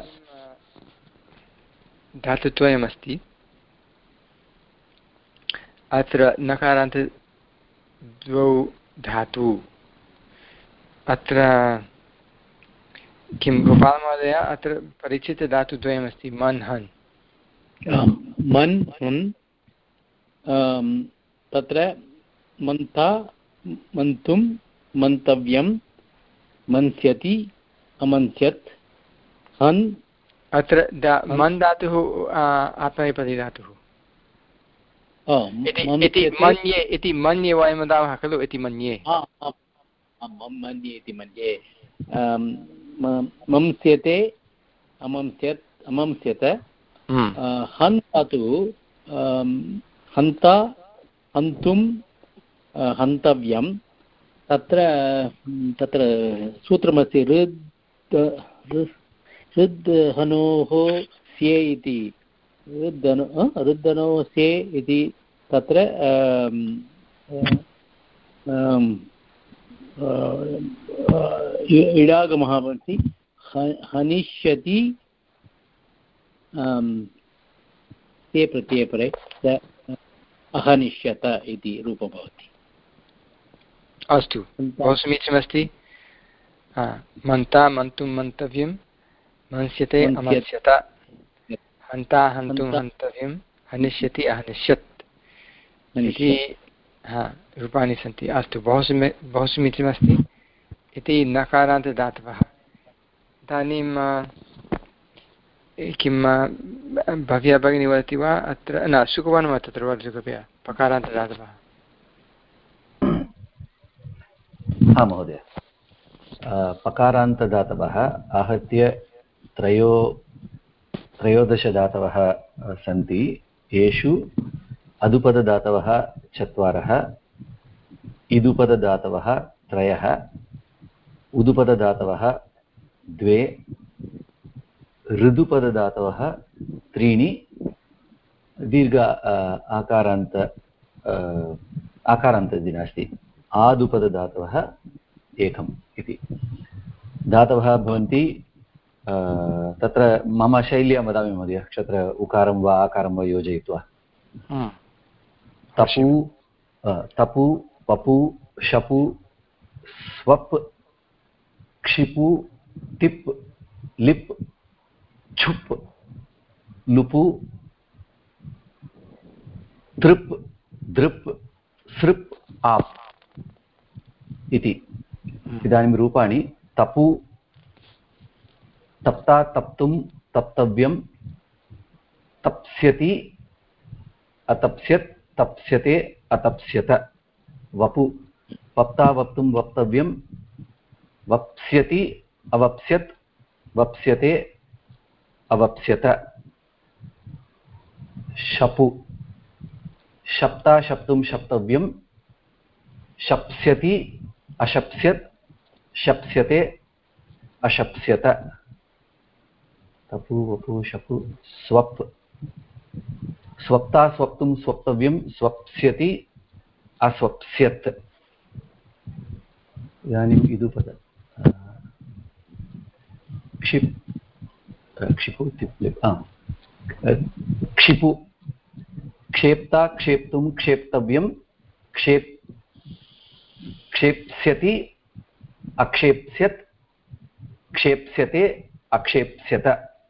धातुद्वयमस्ति। अत्र नकारान्त द्वौ धातु। अत्र किं गोपालमहोदय अत्र परिचितधातुद्वयमस्ति मन् हन्। मन् हन् तत्र मन्ता मन्तुं मन्तव्यं मन्स्यति अमन्स्यत् हन्। अत्र मन् धातुः आत्मनेपदी धातुः इति मन्ये इति मन्ये वयं वदामः खलु इति मन्ये मन्ये इति मन्ये मंस्यते अमंस्यत् अमंस्यत हन् धातुः हन्ता हन्तुं हन्तव्यं तत्र तत्र सूत्रमस्ति ऋद् ऋद् हनोः स्ये इति ऋद्धनो ऋद्धनोः स्ये इति तत्र इडागमः भवति हनिष्यति ते प्रत्ययपरे अहनिष्यत इति रूपं भवति। अस्तु बहु समीचीनमस्ति। मन्ता मन्तुं मन्तव्यं मन्स्यते अमन्स्यत हन्ता हन्तुं हन्तव्यं हनिष्यति अहनिष्यत् इति रूपाणि सन्ति। अस्तु बहु सम्यक् बहु समीचीनमस्ति। इति नकारान्तदातवः। इदानीं किं भव्या भगिनी वदति वा अत्र न सुकुमारः तत्र वदतु कृपया पकारान्तदातवः। हा महोदय, पकारान्तदातवः आहत्य त्रयो त्रयोदशदातवः सन्ति। येषु अदुपददातवः चत्वारः, इदुपददातवः त्रयः, उदुपददातवः द्वे, ऋदुपददातवः त्रीणि, दीर्घ आकारान्त आकारान्तः नास्ति, आदुपददातवः एकम् इति धातवः भवन्ति। तत्र मम शैल्यां वदामि महोदय, तत्र उकारं वा आकारं वा योजयित्वा। तपु तपु पपु शपु स्वप् क्षिपु तिप् लिप् छुप् लुपु तृप् दृप् सृप् आप् इति। इदानीं रूपाणि तपु तप्ता तप्तुं तप्तव्यं तप्स्यति अतप्स्यत् तप्स्यते अतप्स्यत। वपु वप्ता वक्तुं वक्तव्यं वप्स्यति अवप्स्यत् वप्स्यते अवप्स्यत। शपु शप्ता शप्तुं शप्तव्यं शप्स्यति अशप्स्यत् शप्स्यते अशप्स्यत। तपु वपु शपु स्वप् स्वप्ता स्वप्तुं स्वप्तव्यं स्वप्स्यति अस्वप्स्यत्। इदानीम् इदुपद क्षिप् क्षिपु क्षिपु क्षेप्ता क्षेप्तुं क्षेप्तव्यं क्षेप् क्षेप्स्यति अक्षेप्स्यत् क्षेप्स्यते अक्षेप्स्यत।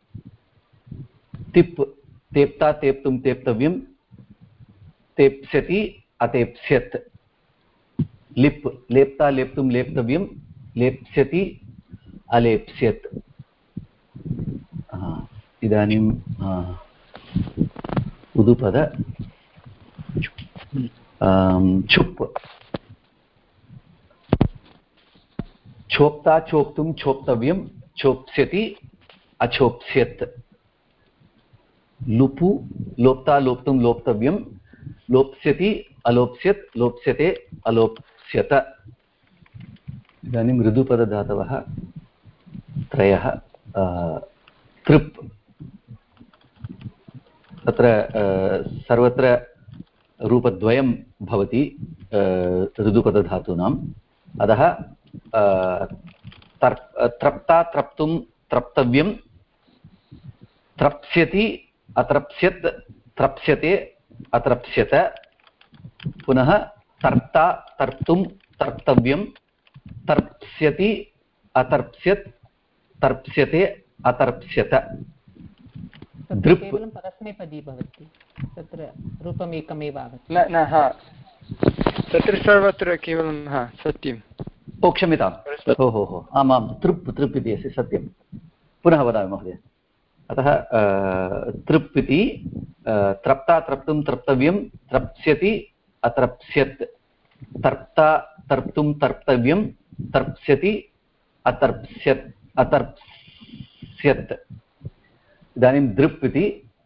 तिप् तेप्ता तेप्तुं तेप्तव्यं तेप्स्यति अतेप्स्यत्। लिप् लेप्ता लेप्तुं लेप्तव्यं लेप्स्यति अलेप्स्यत्। इदानीं उदुपद छुप् छोप्ता चोप्तुं चोप्तव्यं चोप्स्यति अचोप्स्यत् लुपु लोप्ता लोप्तुं लोप्तव्यं लोप्स्यति अलोप्स्यत् लोप्स्यते अलोप्स्यत इदानीं मृदुपदधातवः त्रयः तृप् तत्र सर्वत्र रूपद्वयं भवति ऋदुपदधातूनाम् अतः त्रप्ता त्रप्तुं त्रप्तव्यं त्रप्स्यति अत्रप्स्यत् त्रप्स्यते अत्रप्स्यत पुनः तर्ता तर्तुं तर्तव्यं तर्प्स्यति अतर्प्स्यत् तर्प्स्यते अतर्प्स्यत दृप् केवलं परस्मैपदी भवति तत्र रूपम् एकमेव आगच्छति न न हा तत्र सर्वत्र केवलं हा सत्यं ओ क्षम्यताम् ओ हो हो आमां तृप् तृप् इति अस्ति सत्यं पुनः वदामि महोदय अतः तृप् इति त्रप्ता त्रप्तुं त्रप्तव्यं त्रप्स्यति अत्रप्स्यत् तर्प्ता तर्प्तुं तर्प्तव्यं तर्प्स्यति अतर्प्स्यत् अतर्प्स्यत् इदानीं दृप् इति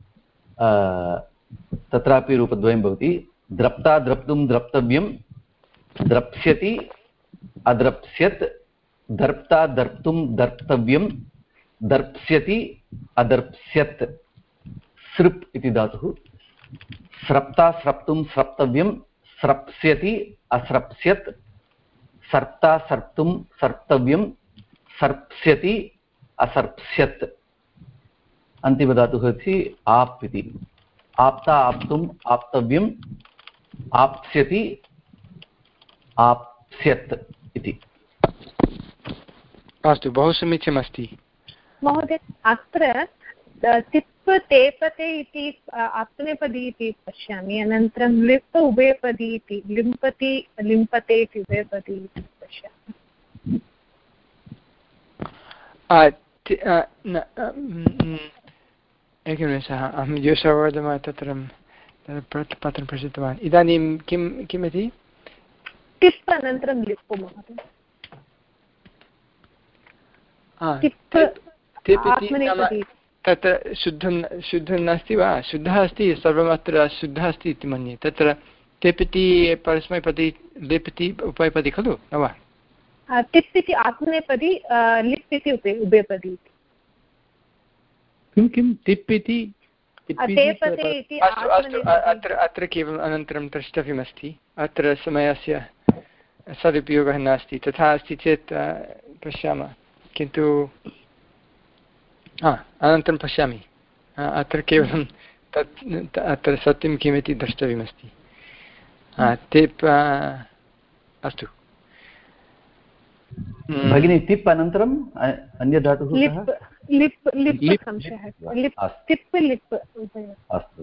तत्रापि रूपद्वयं भवति द्रप्ता द्रप्तुं द्रप्तव्यं द्रप्स्यति अद्रप्स्यत् दर्प्ता दर्प्तुं दर्प्तव्यं दर्प्स्यति अदर्प्स्यत् सृप् इति धातुः स्रप्ता स्रप्तुं स्रप्तव्यं स्रप्स्यति असृप्स्यत् सर्प्ता सर्प्तुं सर्प्तव्यं सर्प्स्यति असर्प्स्यत् अन्तिमधातुः अस्ति आप् इति आप्ता आप्तुम् आप्तव्यम् आप्स्यति आप्स्यत् इति अस्तु बहु समीचीनमस्ति महोदय अत्र तिप् तेपते इति आत्मनेपदी इति पश्यामि अनन्तरं लिप् उभयपदी इति लिम्पति लिम्पते इति उभयपदी इति पश्यामि एकनिमेषः अहं योषवर्धम तत्र पत्रं प्रेषितवान् इदानीं किं किमिति तिप् अनन्तरं लिप् महोदय तत्र शुद्धं शुद्धं नास्ति वा शुद्धः अस्ति सर्वमत्र शुद्धः अस्ति इति मन्ये तत्र तिप् परस्मैपदी लिप् इति उभयपदी खलु न वा तिप् इति आत्मनेपदी लिप् इति उभयपदी किं किं तिप् इति अस्तु अस्तु अत्र अत्र केवलम् अनन्तरं द्रष्टव्यमस्ति अत्र समयस्य सदुपयोगः नास्ति तथा अस्ति चेत् पश्यामः किन्तु हा अनन्तरं पश्यामि अत्र केवलं तत् अत्र सत्यं किमिति द्रष्टव्यमस्ति तिप् अस्तु भगिनी तिप् अनन्तरम् अन्यधातुः लिप् लिप् संशयः तिप् लिप् अस्तु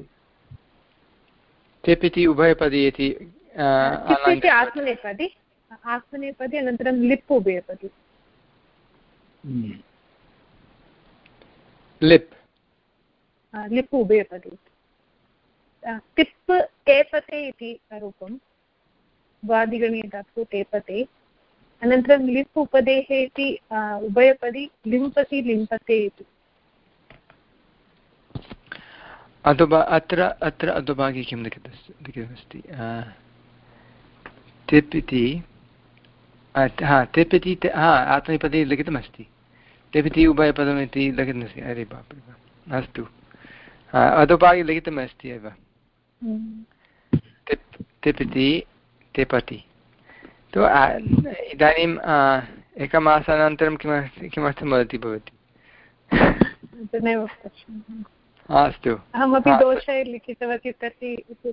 तिप् इति उभयपदी इति आत्मनेपदी आत्मनेपदी अनन्तरं लिप् उभयपदी लिप् लिप् उभयपदी तिप् तेपते इति रूपं वादिगणीयधातुः तेपते अनन्तरं लिप् उपदेः इति उभयपदी लिम्पति लिम्पते इति अधोबा अत्र अत्र अधोभागे किं लिखितमस्ति तिप् इति हा तिप् इति हा आत्मनेपदी लिखितमस्ति तिप् इति उभयपदम् इति लिखितमस्ति अरे बाप्रे बाप् अस्तु अधोभागे लिखितमस्ति एव तिप् तिप् इति तेपति तो इदानीम् एकमासानन्तरं किमर्थं किमर्थं वदति भवती अस्तु अहमपि दोषे लिखितवती तर्हि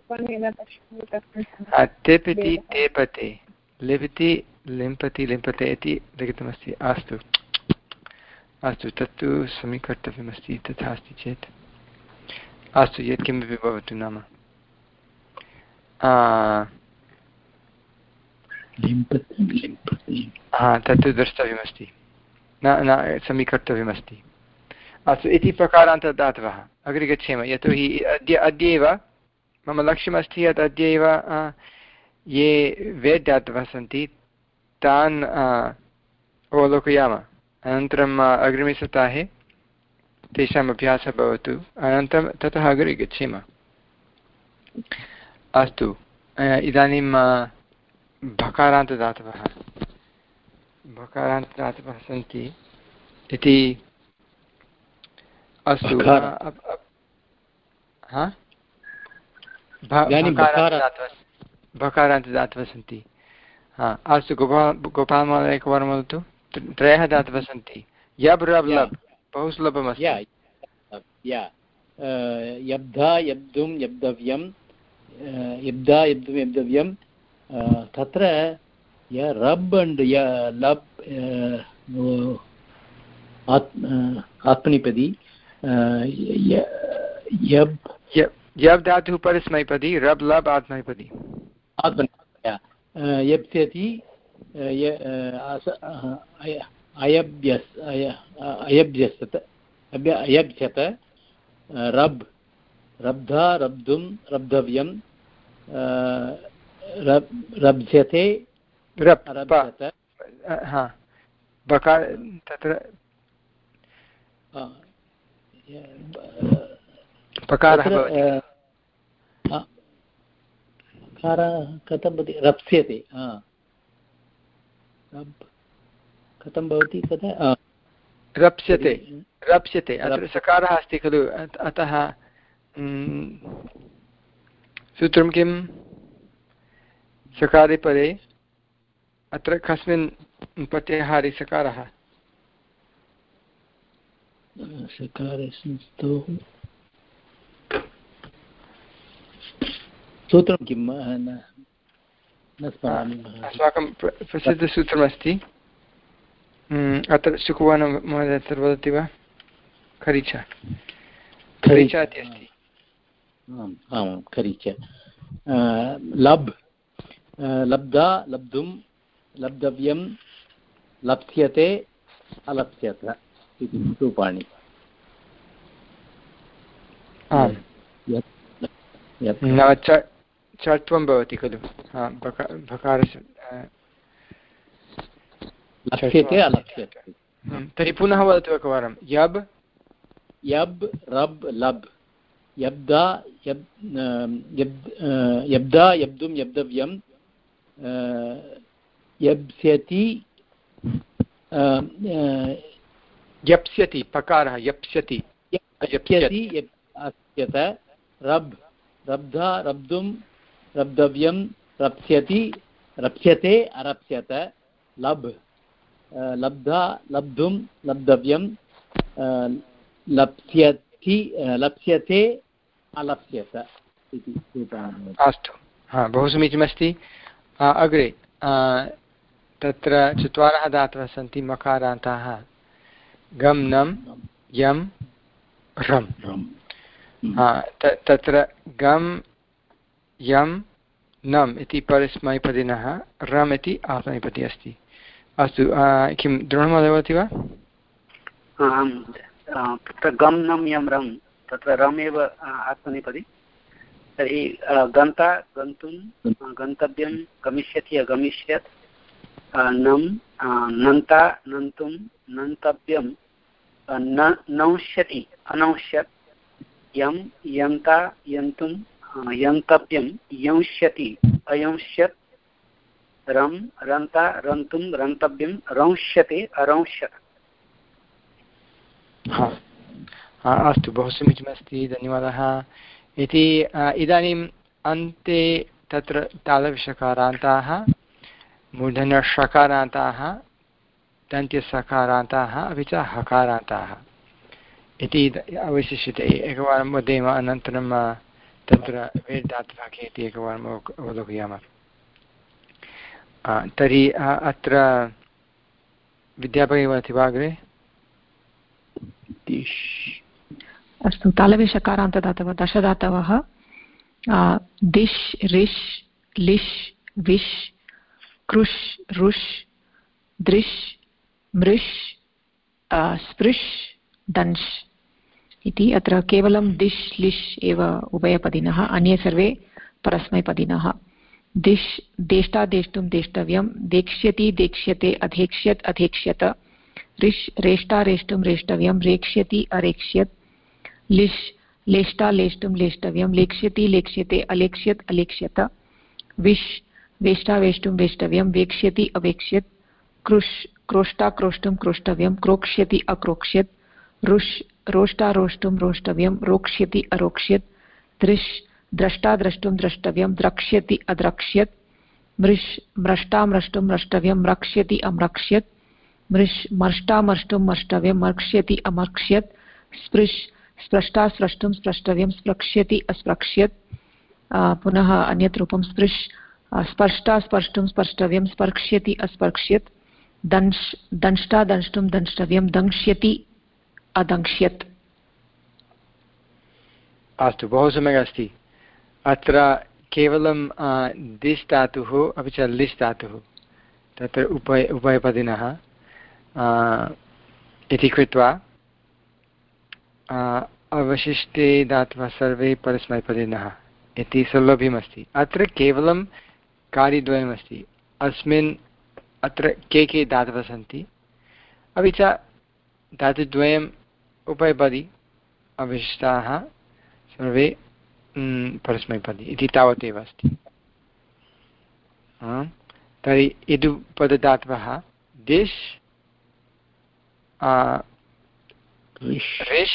तिप् इति तेपते लिपति लिम्पति लिम्पते इति लिखितमस्ति अस्तु अस्तु तत्तु समीकर्तव्यमस्ति तथा अस्ति चेत् अस्तु यत्किमपि भवतु नाम हा तत्तु द्रष्टव्यमस्ति न न समीकर्तव्यमस्ति अस्तु इति प्रकारान्तर्धातवः अग्रे गच्छेम यतोहि अद्य अद्यैव मम लक्ष्यमस्ति यत् अद्यैव ये वेट् धातवः सन्ति तान् अवलोकयामः। अनन्तरम् अग्रिमे सप्ताहे तेषाम् अभ्यासः भवतु। अनन्तरं ततः अग्रे गच्छेम। अस्तु, इदानीं भकारान्तदातवः भकारान्तदातवः सन्ति इति। अस्तु, भकारान्तदातवः सन्ति। हा, अस्तु, गोपाल गोपालमहोदय एकवारं वदतु। त्रयः दातवः सन्ति। यब् रब् लब् बहु सुलभमस्ति। यब्धा यब्धुं यब्धव्यं यब्धा यब्धुं यब्धव्यं तत्र य रब् अण्ड् य लब् आत्मनेपदी यब् यब् धातुः परस्मैपदी रब् लब् आत्मनेपदी यप्स्यति अयभ्यस् अयभ्यस्त अयभ्यत रब् रब्धा रब्धुं रब्धव्यं रब्ध्यते रब्ध्यत तत्र पकारः कथं भवति रप्स्यते कथं भवति तथा रप्स्यते रप्स्यते अत्र सकारः अस्ति खलु, अतः सूत्रं किं? सकारे परे अत्र कस्मिन् प्रत्याहारे सकारः? सकारे संस्थोः सूत्रं किं न स्मरामि। अस्माकं प्रसिद्धसूत्रमस्ति अत्र सुकुवान महोदय अत्र वदति वा? खरीचा खरीचा इति अस्ति। आम् आम् खरीचा लब् लब्धा लब्धुं लब्धव्यं लप्स्यते अलप्स्यत इति रूपाणि। चत्वं भवति खलु भकारस्य लप्स्यते अलप्स्यते। तर्हि पुनः वदतु एकवारं। यब् यब् रब् लब् यब्धा यब् यब्धा यब्धुं यब्धव्यं यप्स्यति यप्स्यति पकारः यप्स्यति यप्स्यत रब् रब्धा रब्धुं रब्धव्यं रप्स्यति रप्स्यते अरप्स्यत लब् लब्धा लब्धुं लब्धव्यं लप्स्यति लप्स्यते अलप्स्यत इति सूत्राणि। अस्तु, हा, बहु समीचीनमस्ति। अग्रे तत्र चत्वारः धातवः सन्ति मकारान्ताः गं नं यं रम्। तत्र गं यं नम् इति परस्मैपदिनः, रम् इति आत्मनेपदी अस्ति। अस्तु, किं द्रोणमहोदय वदति वा? तत्र गं नं यं रम् तत्र रम् एव आत्मनेपदी। तर्हि गन्ता गन्तुं गन्तव्यं गमिष्यति अगमिष्यत् नं नन्ता नन्तुं नन्तव्यं नंश्यति अनंश्यत् यं यन्ता यन्तुं यन्तव्यं यंश्यति अयंश्यत् रं रन्ता रन्तुं रन्तव्यं रंश्यते अरंश्यत्। अस्तु, बहु समीचीनमस्ति, धन्यवादः। इति इदानीम् अन्ते तत्र तालव्यषकारान्ताः मूर्धन्यषकारान्ताः दन्त्यसकारान्ताः अपि च हकारान्ताः इति अवशिष्यते। एकवारं वदेम, अनन्तरं तत्र वेट् धातवः के इति एकवारम् अवलोकयामः। तर्हि अत्र विद्यापति वदति वा अग्रे? अस्तु, तालव्यषकारान्तदातवः दशदातवः दिश् रिश् लिश् विश् कृष् रुष् दृश् मृष् स्पृश् दंश् इति। अत्र केवलं दिश् लिश् एव उभयपदिनः, अन्ये सर्वे परस्मैपदिनः। दिश् देष्टादेष्टुं देष्टव्यं देक्ष्यति देक्ष्यते अधेक्ष्यत् अधेक्ष्यत ऋष् रेष्टारेष्टुं रेष्टव्यं रेक्ष्यति अरेक्ष्यत् लिश् लेष्टालेष्टुं लेष्टव्यं लेक्ष्यति लेक्ष्यते अलेक्ष्यत् अलेक्ष्यत विश् वेष्टावेष्टुं वेष्टव्यं वेक्ष्यति अवेक्ष्यत् कृष् क्रोष्टाक्रोष्टुं क्रोष्टव्यं क्रोक्ष्यति अक्रोक्ष्यत् रुष् रोष्टारोष्टुं रोष्टव्यं रोक्ष्यति अरोक्ष्यत् दृश् द्रष्टाद्रष्टुं द्रष्टव्यं द्रक्ष्यति अद्रक्ष्यत् मृष् म्रष्टामृष्टुं म्रष्टव्यं म्रक्ष्यति अम्रक्ष्यत् मृष् मर्ष्टामर्ष्टुं मर्ष्टव्यं मर्क्ष्यति अमर्क्ष्यत् स्पृश् स्पृष्टास्पृष्टुं स्पृष्टव्यं स्पृक्ष्यति अस्पृक्ष्यत् पुनः अन्यत् रूपं स्पृश् स्पर्ष्टास्पर्ष्टुं स्पर्ष्टव्यं स्पर्क्ष्यति अस्पर्क्ष्यत् दंश् दंष्टादंष्टुं दंष्टव्यं दंक्ष्यति अदंक्ष्यत्। अस्तु, बहु सम्यक् अस्ति। अत्र केवलं दिश् धातुः अपि च लिश् धातुः तत्र उभय उभयपदिनः इति कृत्वा अवशिष्टे धातवः सर्वे परस्मैपदिनः इति सौलभ्यमस्ति। अत्र केवलं कार्यद्वयमस्ति। अस्मिन् अत्र के के धातवः सन्ति अपि च धातुद्वयम् उभयपदी अवशिष्टाः सर्वे परस्मैपदी इति तावदेव अस्ति। तर्हि इदुपदधातवः दिश् रिश्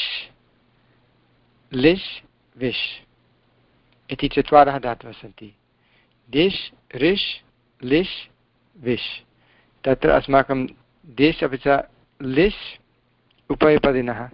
लिश् विश् इति चत्वारः धातवः सन्ति। दिश् रिश् लिश् विश् तत्र अस्माकं दिश् अपि च लिश् उभयपदिनः।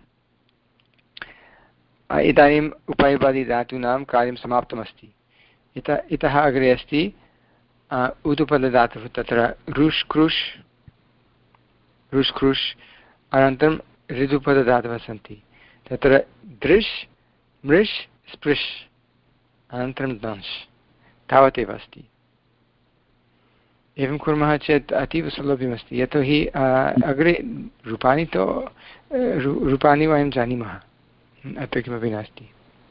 इदानीम् उभयपदिधातूनां कार्यं समाप्तमस्ति। इत इतः अग्रे अस्ति उदुपदधातुः तत्र रुष् कृष् रुष् कृष् अनन्तरं ऋदुपदधातवः सन्ति तत्र दृश् मृश् स्पृश् अनन्तरं दंश् तावदेव अस्ति। एवं कुर्मः चेत् अतीव सौलभ्यमस्ति यतोहि अग्रे रूपाणि तु रूपाणि वयं जानीमः, अत्र किमपि नास्ति।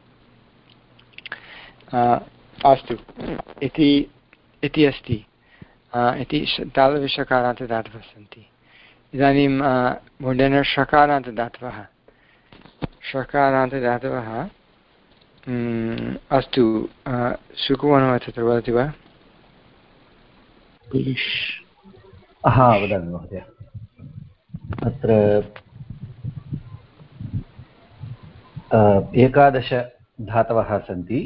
अस्तु इति इति अस्ति इति तालव्यषकारान्तदातवः सन्ति। इदानीं मुण्डन षकारान्तदातवः षकारान्तदातवः अस्तु सुकुमारः तत्र वदति वा? हा वदामि महोदय। अत्र एकादश धातवः सन्ति।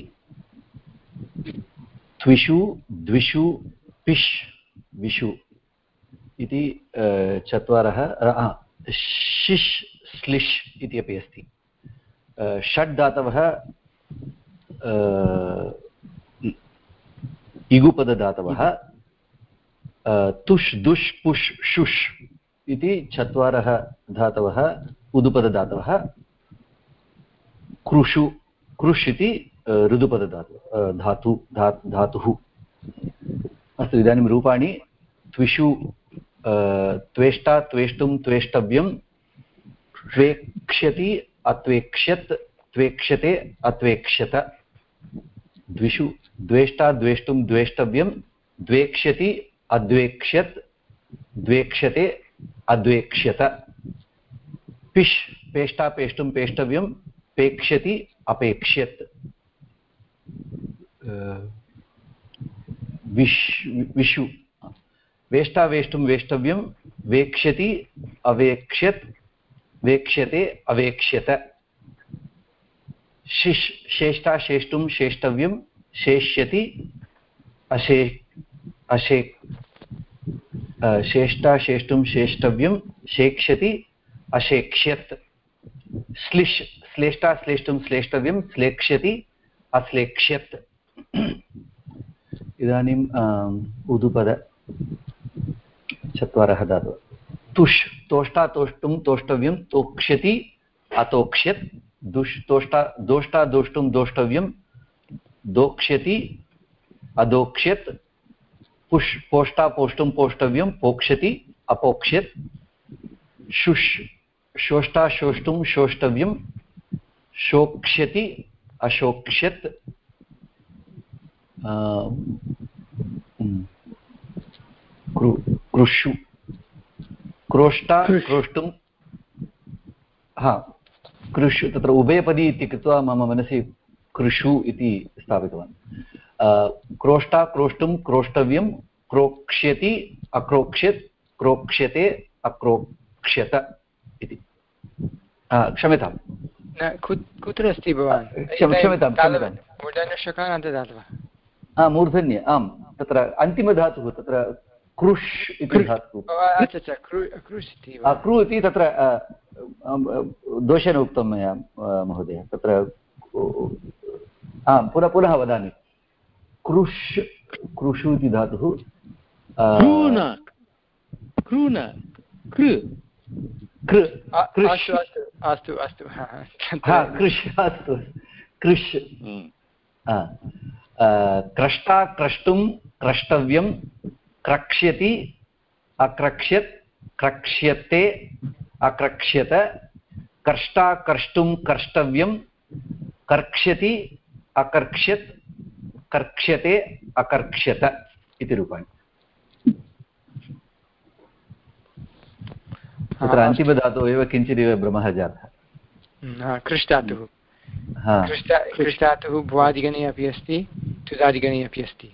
त्विषु द्विषु पिष् विषु इति चत्वारः। शिश् स्लिश् इति अपि अस्ति। षड् धातवः इगुपदधातवः। तुष् दुष् पुष् शुष् इति चत्वारः धातवः उदुपदधातवः। कृषु कृष् इति ऋदुपदधातु धातु धातुः। अस्तु, इदानीं रूपाणि। त्विषु त्वेष्टा त्वेष्टुं त्वेष्टव्यं त्वेक्ष्यति अत्वेक्ष्यत् त्वेक्ष्यते अत्वेक्ष्यत। द्विषु द्वेष्टा द्वेष्टुं द्वेष्टव्यं द्वेक्ष्यति अद्वेक्ष्यत् द्वेक्ष्यते अद्वेक्ष्यत। पिष् पेष्टा पेष्टुं पेष्टव्यं पेक्ष्यति अपेक्ष्यत्। विश् विषु वेष्टा वेष्टुं वेष्टव्यं वेक्ष्यति अवेक्ष्यत् वेक्ष्यते अवेक्ष्यत। शिश् शेष्टा शेष्टुं शेष्टव्यं शेष्यति अशे अशे शेष्टा शेष्टुं शेष्टव्यं शेक्ष्यति अशेक्ष्यत्। स्लिश् श्लेष्टा श्लेष्टुं श्लेष्टव्यं श्लेक्ष्यति अश्लेक्ष्यत्। इदानीम् उदुपद चत्वारः धातवः। तुष् तोष्टा तोष्टुं तोष्टव्यं तोक्ष्यति अतोक्ष्यत्। दुष् तोष्टा दोष्टा दोष्टुं दोष्टव्यं दोक्ष्यति अदोक्ष्यत्। पुष् पोष्टा पोष्टुं पोष्टव्यं पोक्ष्यति अपोक्ष्यत्। शुष् शोष्टा शोष्टुं शोष्टव्यं शोक्ष्यति अशोक्ष्यत्। कृषु क्रोष्टा क्रोष्टुं हा कृषु तत्र उभयपदी इति कृत्वा मम मनसि कृषु इति स्थापितवान् क्रोष्टा क्रोष्टुं क्रोष्टव्यं क्रोक्ष्यति अक्रोक्ष्यत् क्रोक्ष्यते अक्रोक्ष्यत इति क्षम्यतां कुत्र अस्ति भवान् क्षम्यतां क्षम्यतां मूर्धन्ये आम् तत्र अन्तिमधातुः तत्र कृष् इति धातुः कृ इति तत्र दोषेण उक्तं मया महोदय तत्र आम् पुनः पुनः वदामि कृष् कृषु इति धातुः अस्तु अस्तु कृष् अस्तु कृष् क्रष्टा क्रष्टुं क्रष्टव्यं क्रक्ष्यति अक्रक्ष्यत् क्रक्ष्यते अक्रक्ष्यत कर्ष्टा कर्ष्टुं कर्ष्टव्यं कर्क्ष्यति अकर्क्ष्यत् कर्क्ष्यते अकर्क्ष्यत इति रूपाणि तत्र अन्तिमधातुः एव किञ्चिदिव भ्रमः जातः कृष्टातुः कृष्टातुः भुवादिगणे अपि अस्ति तुदादिगणे अपि अस्ति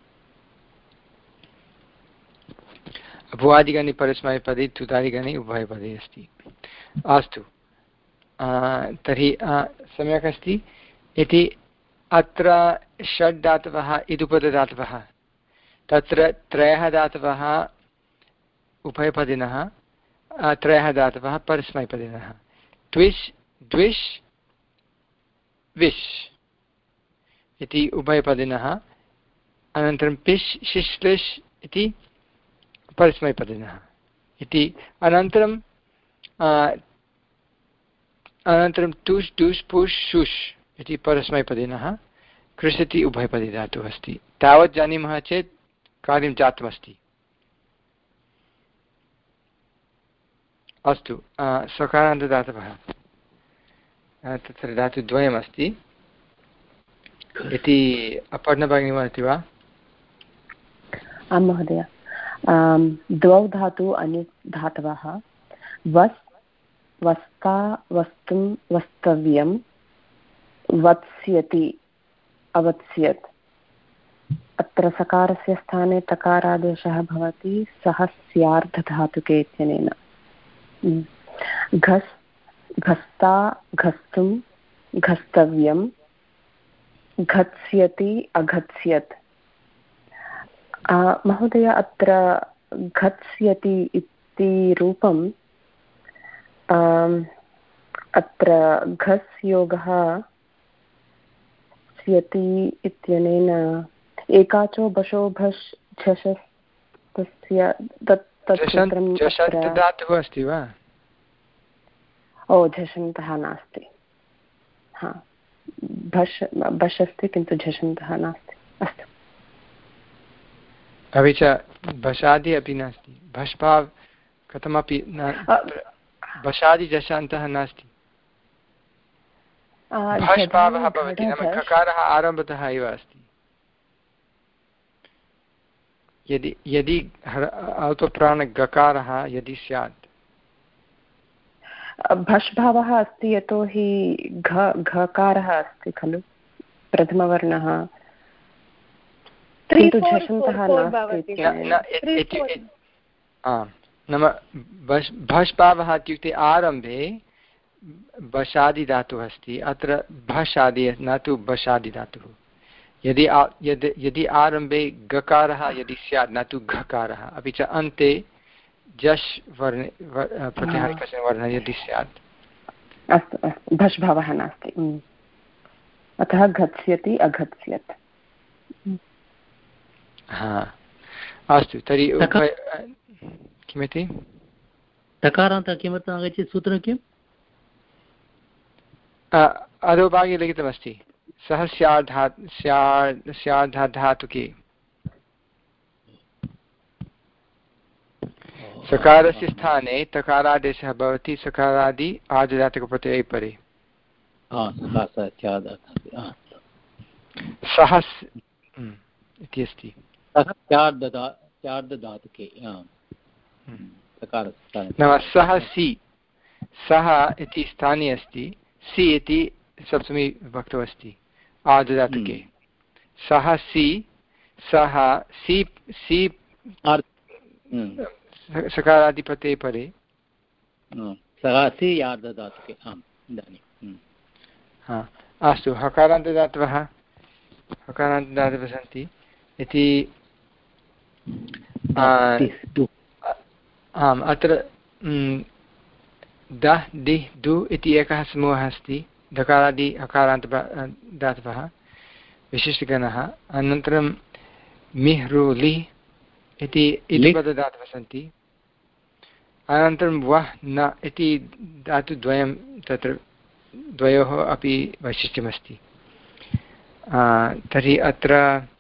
भुवादिगणे परस्मैपदे तुदादिगणे उभयपदे अस्ति अस्तु तर्हि सम्यक् अस्ति इति अत्र षड् धातवः इदुपदधातवः तत्र त्रयः धातवः उभयपदिनः त्रयः धातवः परस्मैपदिनः त्विष् द्विष् विश् इति उभयपदिनः अनन्तरं पिश् शिश् लिश् इति परस्मैपदिनः इति अनन्तरं अनन्तरं टुष् डुष् पुष् शुष् इति परस्मैपदिनः कृष् इति उभयपदी धातुः अस्ति तावत् जानीमः चेत् कार्यं जातमस्ति अस्तु सकारान्तदातवः तत्र धातुद्वयमस्ति इति अपर्णभगिनी वदति वा आं महोदय द्वौ धातु अन्य धातवः वस् वस्ता वस्तुं वस्तव्यं वत्स्यति अवत्स्यत् अत्र सकारस्य स्थाने तकारादेशः भवति सः स्यार्धधातुके इत्यनेन घस् घस्ता घस्तुं घस्तव्यं घत्स्यति अघत्स्यत् महोदय अत्र घत्स्यति इति रूपं अत्र घस् योगः स्यति इत्यनेन एकाचो बशो भस् झषस्तस्य तत् धातुः अस्ति वा ओ झषन्तः नास्ति हा भस् भस् अस्ति किन्तु झषन्तः नास्ति अस्तु अपि च भषादि अपि नास्ति भष्भाव् कथमपि न भषादि झषन्तः नास्ति भष्भावः भवति नाम ककारः आरम्भतः एव अस्ति यदि यदि अल्पप्राणगकारः यदि स्यात् भष्भावः अस्ति यतोहि घ घकारः अस्ति खलु प्रथमवर्णः किन्तु झषन्तः नास्ति नाम भष्भावः इत्युक्ते आरम्भे भषादिधातुः अस्ति अत्र भषादि न तु भषादिधातुः यदि यद् यदि आरम्भे गकारः यदि स्यात् न तु घकारः अपि च अन्ते जश् वर्णे प्रत्याहारिकस्य वर्णः यदि स्यात् अस्तु अस्तु भष्भावः नास्ति अतः घत्स्यति अघत्स्यत् हा अस्तु तर्हि किमिति तकारान्तः किमर्थम् आगच्छति सूत्रं किम् अधोभागे लिखितमस्ति सः स्यार्धा स्यार्धाधातुके सकारस्य स्थाने तकारादेशः भवति सकारादि आर्धधातुकप्रत्यये परे सः इति अस्ति चार्धधातुके नाम सः सि सः इति स्थाने अस्ति सि इति सप्तमी विभक्तौ अस्ति आर्धधातुके सः सि सः सि सि सकारादिपते परे सः सि आर्धधातुके आम् इदानीं हा अस्तु हकारान्तदातवः हकारान्तदातवः सन्ति इति आम् अत्र दः दिः दु इति एकः समूहः अस्ति धकारादि हकारान्त दातवः विशिष्टगणः अनन्तरं मिह् रु लिह् इति इतिपददातवः सन्ति अनन्तरं वः न इति धातुद्वयं तत्र द्वयोः अपि वैशिष्ट्यमस्ति तर्हि अत्र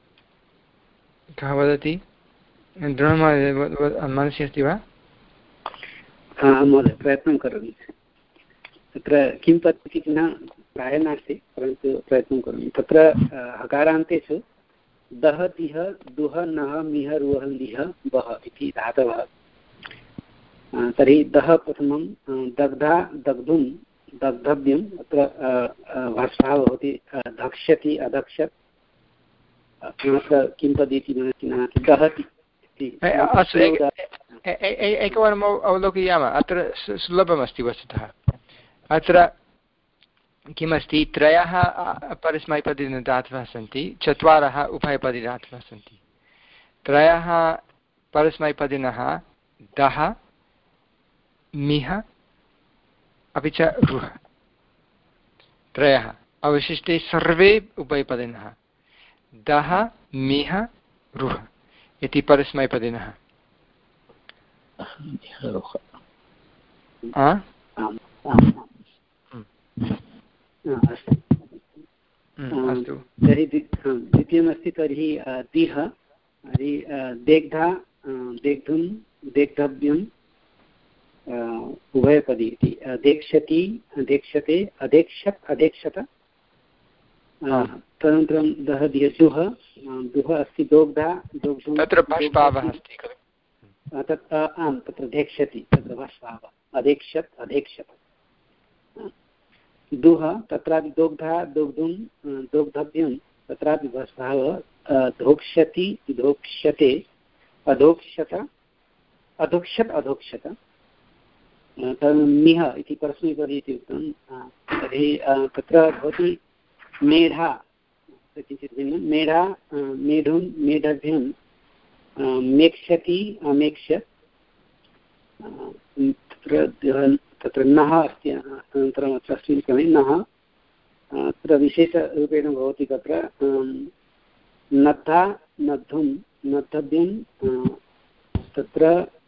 कः वदति द्रोणमहोदय मनसि अस्ति वा महोदय प्रयत्नं करोमि तत्र किं पद्धतिः न प्रायः नास्ति परन्तु प्रयत्नं करोमि तत्र हकारान्तेषु दः दिः दुः नः मिह रुवः लिह वः इति धातवः तर्हि दः प्रथमं दग्धा दग्धुं दग्धव्यम् अत्र भर्षः भवति धक्ष्यति अधक्षत् अत्र किं तदिति दहति अस्तु एकवारम् अवलोकयामः अत्र सुलभमस्ति वस्तुतः अत्र किमस्ति त्रयः परस्मैपदिधातवः सन्ति चत्वारः उभयपदिधातवः सन्ति त्रयः परस्मैपदिनः दः मिह अपि च रुः त्रयः अवशिष्टे सर्वे उभयपदिनः दः मिह रुः इति परस्मैपदिनः अस्तु तर्हि द्वितीयमस्ति तर्हि दिह तर्हि देग्धा देग्धुं देग्धव्यं उभयपदी इति देक्षति देक्षते अदेक्षत् अदेक्षत तदनन्तरं दः दुः दुः अस्ति दोग्धा दोग्धुं तत्र भष्भावः अस्ति खलु तत् आं तत्र देक्षति तत्र भष्भावः अदेक्षत् अदेक्षत दुः तत्रापि दोग्धा दोग्धुं दोग्धव्यं तत्रापि भष्भावः धोक्ष्यति धोक्ष्यते अधोक्षत अधोक्षत् अधोक्षत मिह इति परस्मैपदी इति उक्तं तर्हि तत्र भवति मेढा किञ्चित् भिन्नं मेढा मेढुं मेढभ्यं मेक्षति अमेक्षत् तत्र तत्र नः अस्ति अनन्तरम् अत्र अस्मिन् क्रमे नः अत्र विशेषरूपेण भवति तत्र नद्धा नद्धुं नद्धव्यं तत्र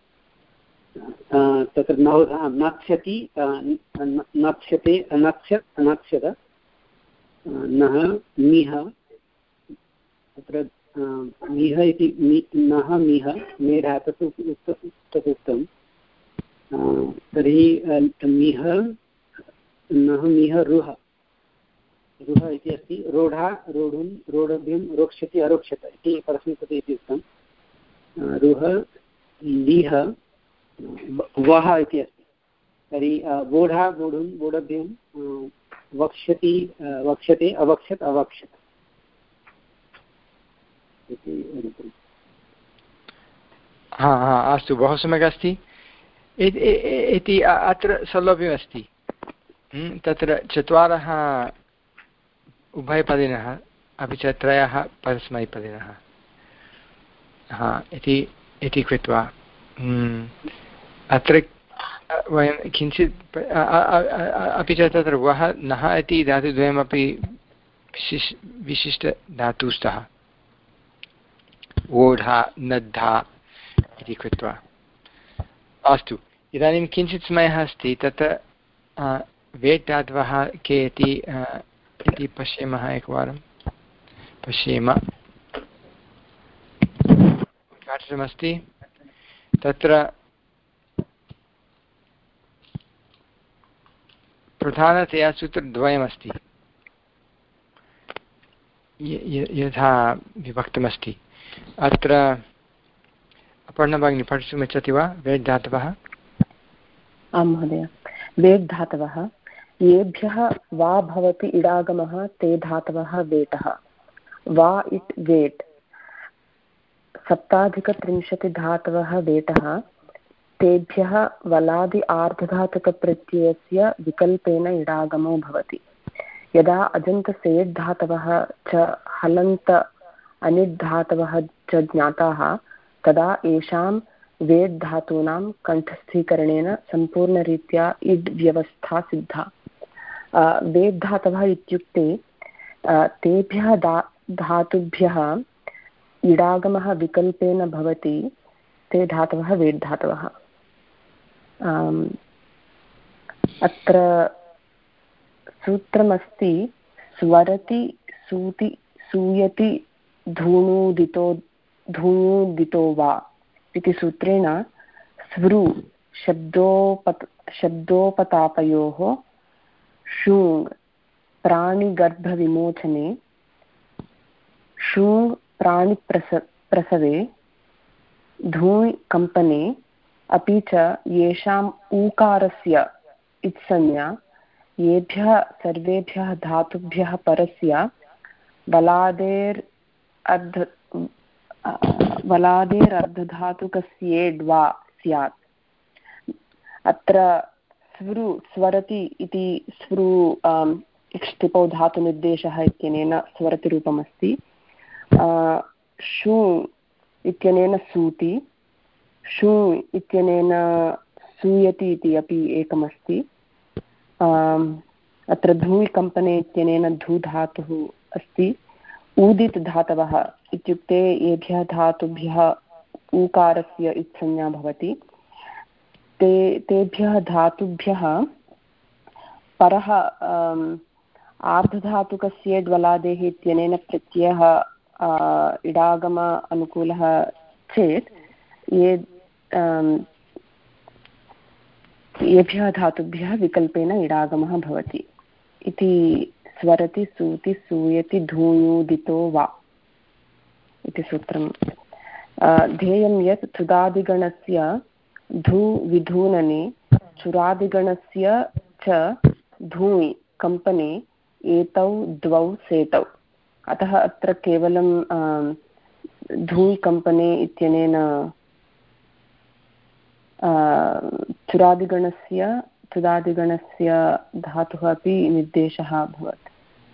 तत्र नत्स्यति नत्स्यते अनत्स्यत् अनत्स्यत नः मिह तत्र मिह इति नः मिह मेढा तत् तत् उक्तं तर्हि मिह नः मिह रुह रुह इति अस्ति रोढा रोढुं रोढभ्यं रोक्ष्यति अरोक्ष्यत इति परस्मैपदी इति उक्तं रुह लिह वः इति अस्ति तर्हि वोढा वोढुं वोढभ्यं वक्ष्यति वक्ष्यते अवक्षत् अवक्षत् हा हा अस्तु बहु सम्यक् अस्ति इति अत्र सौलभ्यमस्ति तत्र चत्वारः उभयपदिनः अपि च त्रयः परस्मैपदिनः हा इति इति कृत्वा अत्र वयं किञ्चित् अपि च तत्र वः नः इति धातुद्वयमपि विशिष् विशिष्टधातुस्तः वोढा नद्धा इति कृत्वा अस्तु इदानीं किञ्चित् समयः अस्ति तत्र वेट् धातवः के इति इति पश्यामः एकवारं पश्येम पाठितमस्ति तत्र प्रधानतया सूत्रद्वयमस्ति यथा विभक्तमस्ति अत्र अपर्णा भगिनी पठितुमिच्छति वा वेट् धातवः? आं महोदय। वेट् धातवः येभ्यः वा भवति इडागमः ते धातवः वेटः। वा इट् वेट् सप्ताधिकत्रिंशतिधातवः वेटः तेभ्यः वलादि आर्धधातुकप्रत्ययस्य विकल्पेन इडागमो भवति। यदा अजन्तसेट् धातवः च हलन्त अनिट् धातवः च ज्ञाताः तदा येषां वेट् धातूनां कण्ठस्थीकरणेन सम्पूर्णरीत्या इड् व्यवस्था सिद्धा। वेट् धातवः इत्युक्ते तेभ्यः धा धातुभ्यः इडागमः विकल्पेन भवति ते धातवः वेट् धातवः। अत्र सूत्रमस्ति स्वरति सूति सूयति धूणुदितो धूणुदितो वा इति सूत्रेण स्वृ शब्दोपत शब्दोपतापयोः शूङ् प्राणिगर्भविमोचने शूङ् प्राणिप्रस प्रसवे धूय् कम्पने अपि च येषाम् ऊकारस्य इत्संज्ञा येभ्यः सर्वेभ्यः धातुभ्यः परस्य वलादेर् अर्ध वलादेरर्धधातुकस्येड् वा स्यात्। अत्र स्वृ स्वरति इति स्वृ इक्ष्टिपौ धातुनिर्देशः इत्यनेन स्वरतिरूपमस्ति। शू इत्यनेन सूति, शू इत्यनेन सूयति इति अपि एकमस्ति। अत्र धूय् कम्पने इत्यनेन धू धातुः अस्ति। ऊदित् धातवः इत्युक्ते येभ्यः धातुभ्यः ऊकारस्य इत्संज्ञा भवति ते तेभ्यः धातुभ्यः परः आर्धधातुकस्य द्वलादेः इत्यनेन प्रत्ययः इडागम अनुकूलः चेत् ये येभ्यः धातुभ्यः विकल्पेन इडागमः भवति इति स्वरति सूति सूयति धूयूदितो वा इति सूत्रं। ध्येयं यत् चुदादिगणस्य धू विधूनने चुरादिगणस्य च धूय् कम्पने एतौ द्वौ सेतौ। अतः अत्र केवलं धूय् कम्पने इत्यनेन चुरादिगणस्य चुदादिगणस्य धातुः अपि निर्देशः अभवत्।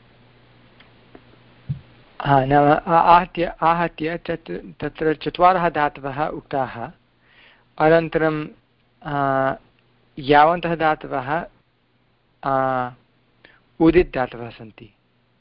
हा नाम आहत्य आहत्य चतु तत्र चत्वारः धातवः उक्ताः। अनन्तरं यावन्तः धातवः उदित् धातवः सन्ति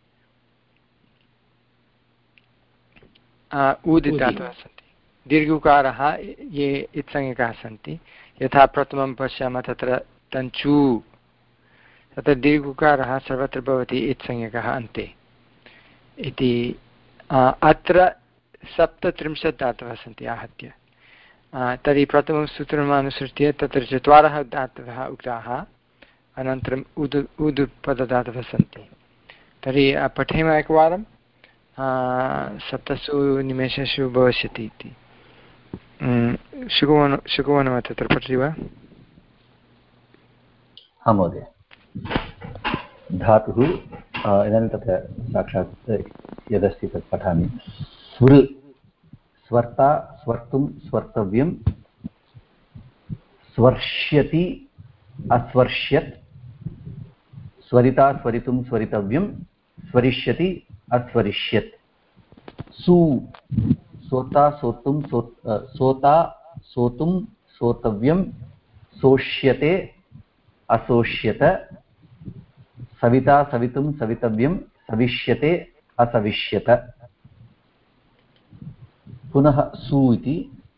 उदित् धातवः सन्ति दीर्घुकारः ये इत्संज्ञकाः सन्ति। यथा प्रथमं पश्यामः तत्र तञ्चू तत्र दीर्घुकारः सर्वत्र भवति इत्संज्ञकः अन्ते इति। अत्र सप्तत्रिंशत् धातवः सन्ति आहत्य। तर्हि प्रथमं सूत्रम् अनुसृत्य तत्र चत्वारः धातवः उक्ताः। अनन्तरम् उदु उदुपदधातवः सन्ति। तर्हि पठेम एकवारं सप्तसु निमेषेषु भविष्यति इति। शुकुवन् शुकुवन् वा तत्र पठति वा? आं महोदय। धातुः इदानीं तत्र साक्षात् यदस्ति तत् पठामि। स्वृ स्वर्ता स्वर्तुं स्वर्तव्यं स्वर्ष्यति अस्वर्ष्यत् स्वरिता स्वरितुं स्वरितव्यं स्वरिष्यति अस्वरिष्यत्। सु सोता सोतुं सो सोता सोतुं सोतव्यं सोष्यते असोष्यत सविता सवितुं सवितव्यं सविष्यते असविष्यत। पुनः सु इति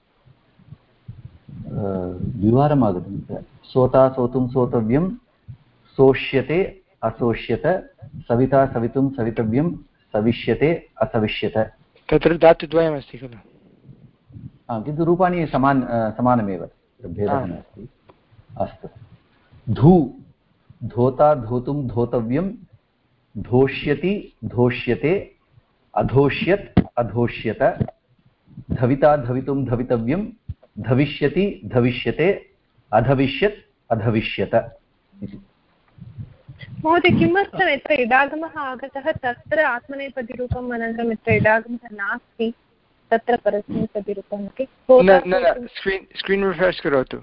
द्विवारम् आगतं। सोता सोतुं सोतव्यं सोष्यते असोष्यत सविता सवितुं सवितव्यं सविष्यते असविष्यत। तत्र धातुद्वयमस्ति खलु? किन्तु रूपाणि समान समानमेव, भेदः नास्ति। अस्तु। धू धोता धोतुं धोतव्यं धोष्यति धोष्यते अधोष्यत् अधोष्यत धविता धवितुं धवितव्यं धविष्यति धविष्यते अधविष्यत् अधविष्यत इति। महोदय किमर्थम् यत्र इडागमः आगतः तत्र आत्मनेपदिरूपम् अनन्तरम् यत्र इडागमः नास्ति तत्र परस्मैपदिरूपम् इति? स्क्रीन् रिफ्रेश् करोतु।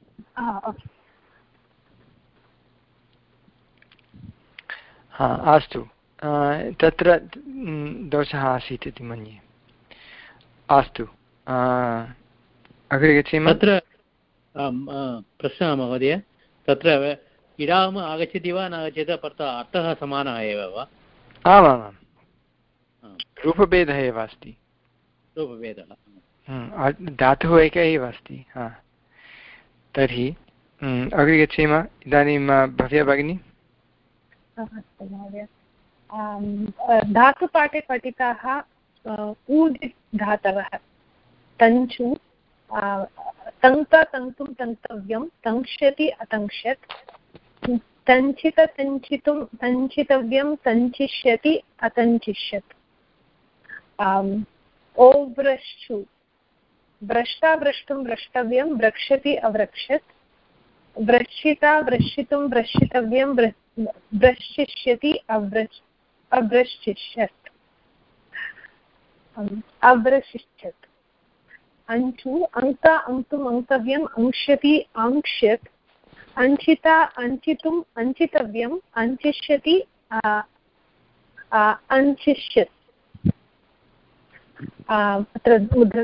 हा अस्तु, तत्र दोषः आसीत् इति मन्ये। अस्तु, अग्रे गच्छेम। तत्र प्रश्नः महोदय, तत्र इडागमः आगच्छति वा न आगच्छति परन्तु अर्थः समानः एव वा? आमामां, रूपभेदः एव अस्ति। रूपभेदः, धातुः एकः एव अस्ति। हा, तर्हि अग्रे गच्छेम। इदानीं भव्या भगिनी। अस्तु महोदय, धातुपाठे पठिताः ऊदित् धातवः तञ्चु, तन्त तन्तुं तन्तव्यं, तङ्क्षति अतङ्क्षत्, तञ्चित तञ्चितुं तञ्चितव्यं, तञ्चिष्यति अतञ्चिष्यत्। ओव्रश्चु, भ्रष्टा भ्रष्टुं भ्रष्टव्यं, भ्रक्ष्यति अव्रक्षत्, भ्रक्षिता भ्रक्षितुं भ्रक्षितव्यं, भ्रश्चिष्यति अव्रश् अभ्रश्चिष्यत् अव्रशिष्यत्। अंचु, अंका अंक्तुम् अंक्तव्यम्, अंक्ष्यति अंक्ष्यत्, अंचिता अंचितुम् अंचितव्यम्, अंचिष्यति अंचिष्यत्। अत्र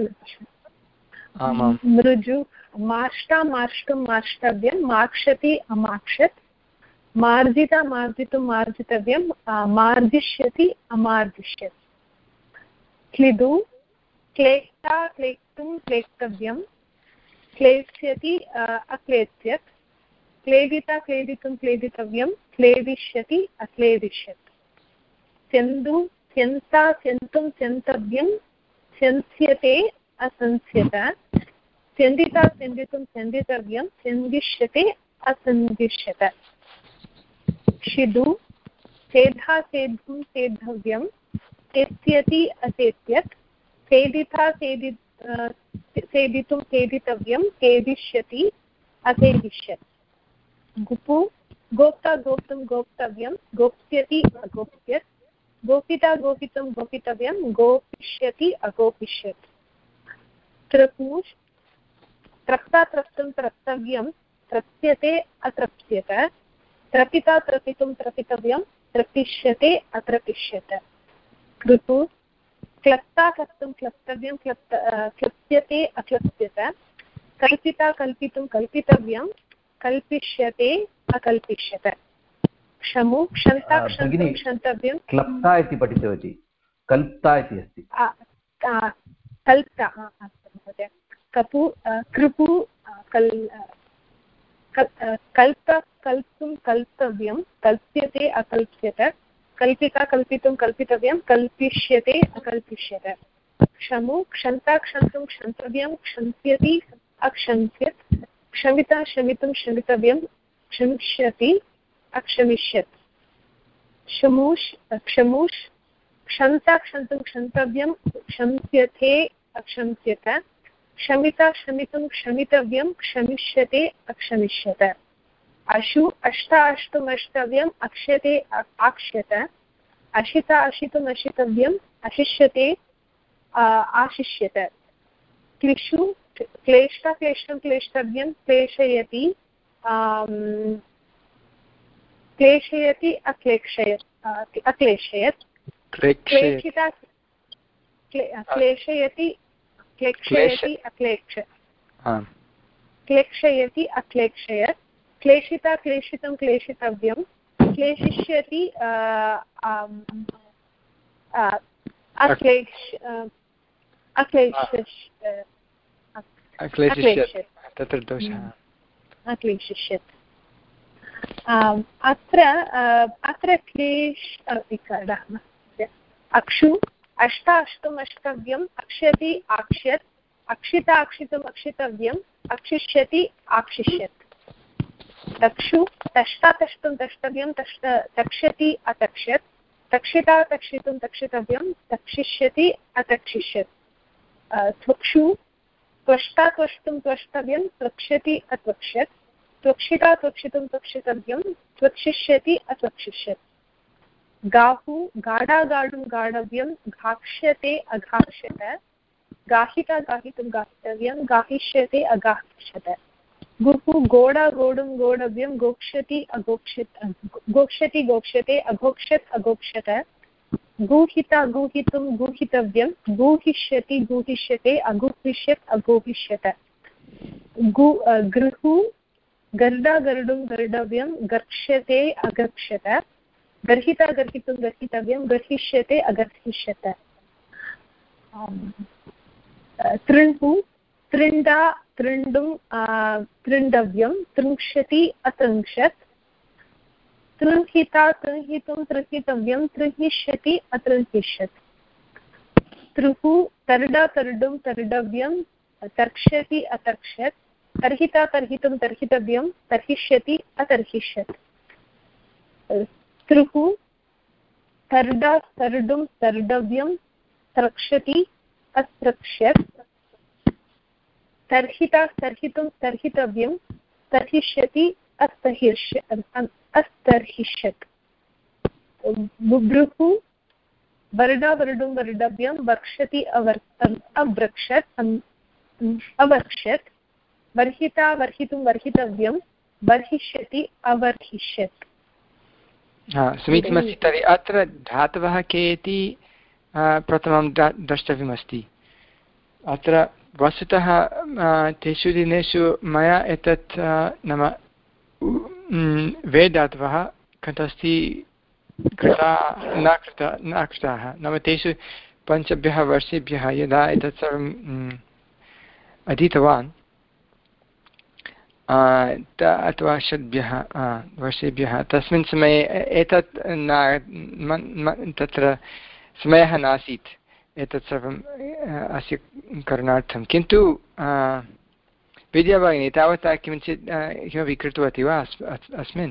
मृजु, मार्ष्टा मार्ष्टुं मार्ष्टव्यं, मार्क्षति अमाक्षत्, मार्जिता मार्जितुं मार्जितव्यं, मार्जिष्यति अमार्जिष्यत्। क्लिदु, क्लेष्टा क्लेष्टुं क्लेष्टव्यं, क्लेष्यति अक्लेत्स्यत्, क्लेदिता क्लेदितुं क्लेदितव्यं, क्लेदिष्यति अक्लेदिष्यत्। स्यन्दु, स्यन्ता स्यन्तुं स्यन्तव्यं, स्यन्स्यते असंस्यत, स्यन्दिता स्यन्दितुं स्यन्दितव्यं, स्यन्दिष्यते असन्दिष्यत। शिदु, सेधा सेद्धुं सेद्धव्यं, सेत्स्यति असेत्स्यत्, सेदिता सेदि सेदितुं सेदितव्यं, सेदिष्यति असेदिष्यत्। गुपु, गोप्ता गोप्तुं गोप्तव्यं, गोप्स्यति अगोप्स्यत्, गोपिता गोपितुं गोपितव्यं, गोपिष्यति अगोपिष्यत्। त्रपूष, त्रप्ता त्रप्तुं त्रप्तव्यं, त्रप्स्यते अत्रप्स्यत, त्रपिता त्रपितुं त्रपितव्यं, त्रपिष्यते अत्रपिष्यत। कृतु, क्लप्ता क्लप्तुं क्लप्तव्यं, क्लप्त क्लप्स्यते अक्लप्स्यत, कल्पिता कल्पितुं कल्पितव्यं, कल्पिष्यते अकल्पिष्यत। क्षमु, क्षन्ता क्षन्तुं क्षन्तव्यं। क्लप्ता इति पठितवती, कल्प्ता इति अस्ति। कल्प्ता, अस्तु महोदय। कपु, कृपु, कल् कल्प कल्पुं कल्पव्यं, कल्प्यते अकल्प्यत, कल्पिता कल्पितुं कल्पितव्यं, कल्पिष्यते अकल्पिष्यत। क्षमु, क्षन्ता क्षन्तुं क्षन्तव्यं, क्षन्त्यति अक्षन्त्यत्, क्षमिता क्षमितुं क्षमितव्यं, क्षमिष्यति अक्षमिष्यत्। क्षमुष्, क्षमुष्, क्षन्ता क्षन्तुं क्षन्तव्यं, क्षम्यते अक्षम्यत, क्षमिता क्षमितुं क्षमितव्यं, क्षमिष्यते अक्षमिष्यत। अशु, अष्टा अष्टुम् अष्टव्यम्, अक्ष्यते आक्ष्यत, अशिता अशितुम् अशितव्यम्, अशिष्यते आशिष्यत। क्लिशु, क्लेष्टा क्लेष्टं क्लेष्टव्यं, क्लेशयति क्लेशयति अक्लेशयत् अक्लेशयत्। क्लेशिता क्लेशयति क्लेशयति अक्लेक्ष क्लेशयति अक्लेशयत्। क्लेशिता क्लेशितं क्लेशितव्यं, क्लेशिष्यति अक्लेश अक्लेशिष्यत् तत्र दोषः अक्लेशिष्यत्। अत्र अत्र क्लेश अक्षु, अष्टा अष्टुम् अष्टव्यम्, अक्ष्यति आक्ष्यत्, अक्षिता अक्षितुम् अक्षितव्यम्, अक्षिष्यति आक्षिष्यत्। तक्षु, तष्टा तष्टुं तष्टव्यं, तष्ट तक्ष्यति अतक्ष्यत्, तक्षिता तक्षितुं तक्षितव्यं, तक्षिष्यति अतक्षिष्यत्। त्वक्षु, त्वष्टा त्वष्टुं त्वष्टव्यं त्वक्ष्यति अत्वक्ष्यत् त्वक्षिता त्वक्षितुं त्वक्षितव्यं त्वक्षिष्यति अत्वक्षिष्यत् गाहु गाढा गाढुं गाढव्यं घाक्ष्यते अघाक्ष्यत गाहिता गाहितुं गाहितव्यं गाहिष्यते अगाहिष्यत गुहु गोडा गोडुं गोडव्यं गोक्ष्यति अगोक्ष्यत गोक्ष्यति गोक्ष्यते अघोक्ष्यत् अगोक्ष्यत गूहिता गूहितुं गूहितव्यं गूहिष्यति गूहिष्यते अगुहिष्यत् अगोहिष्यत गु गृहु गर्डा गर्डुं गर्डव्यं गर्क्ष्यते अगर्क्ष्यत गर्हिता गर्हितुं गर्हितव्यं गर्हिष्यते अगर्हिष्यत तृण्हु तृण्डा तृण्डुं तृण्डव्यं तृङ्क्षति अतृङ्क्षत् तृंहिता तृंहितुं तृहितव्यं तृहिष्यति अतृहिष्यत् तृहु तर्डा तर्डुं तर्डव्यं तर्क्ष्यति अतर्क्ष्यत् तर्हिता तर्हितुं तर्हितव्यं तर्हिष्यति अतर्हिष्यत् तृहु तर्डा तर्डुं तर्डव्यं तर्क्ष्यति अतर्क्ष्यत् तर्हिता तर्हितुं तर्हितव्यं तर्हिष्यति अस्तर्हिष्य अस्तर्हिष्यत् बुभ्रुः वर्डा वर्डुं वर्डव्यं वर्क्षति अवर् अव्रक्षत् अवर्क्षत् वर्हिता वर्हितुं वर्हितव्यं वर्हिष्यति अवर्हिष्यत् समीचीनमस्ति। तर्हि अत्र धातवः के इति प्रथमं द्रष्टव्यमस्ति। अत्र वस्तुतः तेषु दिनेषु मया एतत् नाम वेदातवः कथमस्ति कृता न कृता न कृताः नाम तेषु पञ्चभ्यः वर्षेभ्यः यदा एतत् सर्वम् अधीतवान् अथवा षड्भ्यः वर्षेभ्यः तस्मिन् समये एतत् न तत्र समयः नासीत् एतत् सर्वम् अस्य करणार्थं। किन्तु विद्याभगिनी तावता किञ्चित् किमपि कृतवती वा अस्मिन्?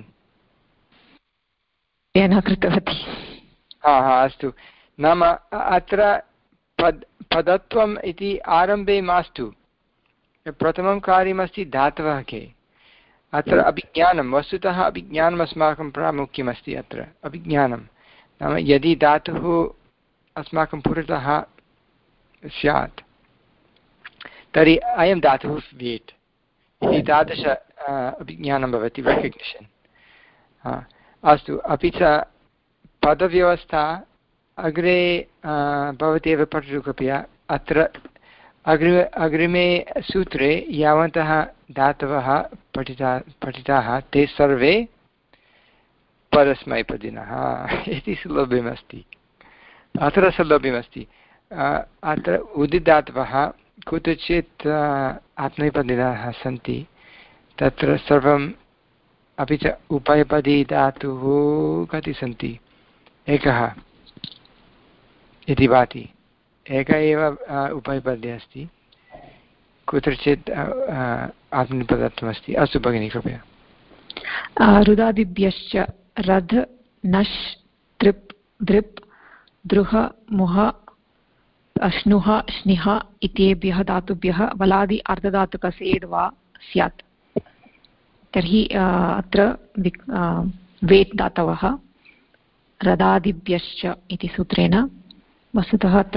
न कृतवती। हा हा अस्तु। नाम अत्र पद् पदत्वम् इति आरम्भे मास्तु। प्रथमं कार्यमस्ति धातवः के। अत्र अभिज्ञानं वस्तुतः अभिज्ञानम् अस्माकं प्रामुख्यमस्ति। अत्र अभिज्ञानं नाम यदि धातुः अस्माकं पुरतः स्यात् तर्हि अयं धातुः वेट् इति तादृश अभिज्ञानं भवति रेकग्निशन्। अस्तु। अपि च पदव्यवस्था अग्रे भवती एव पठतु कृपया। अत्र अग्रिमे अग्रिमे सूत्रे यावन्तः धातवः पठिता पठिताः ते सर्वे परस्मैपदिनः इति सौलभ्यमस्ति। अत्र सौलभ्यमस्ति। अत्र उदिधातवः कुत्रचित् आत्मनेपदिनः सन्ति तत्र सर्वम् अपि च उभयपदी धातुः कति सन्ति? एकः इति भाति। एकः एव उभयपदी अस्ति कुत्रचित् आत्मनेपदत्वमस्ति। अस्तु भगिनी कृपया। रुदादिभ्यश्च रध् नश् तृप् दृप् द्रुह मुह अश्नुः श्निः इत्येभ्यः धातुभ्यः वलादि अर्धधातुकसेड् वा स्यात्। तर्हि अत्र वेट् धातवः रदादिभ्यश्च इति सूत्रेण वस्तुतः अत्र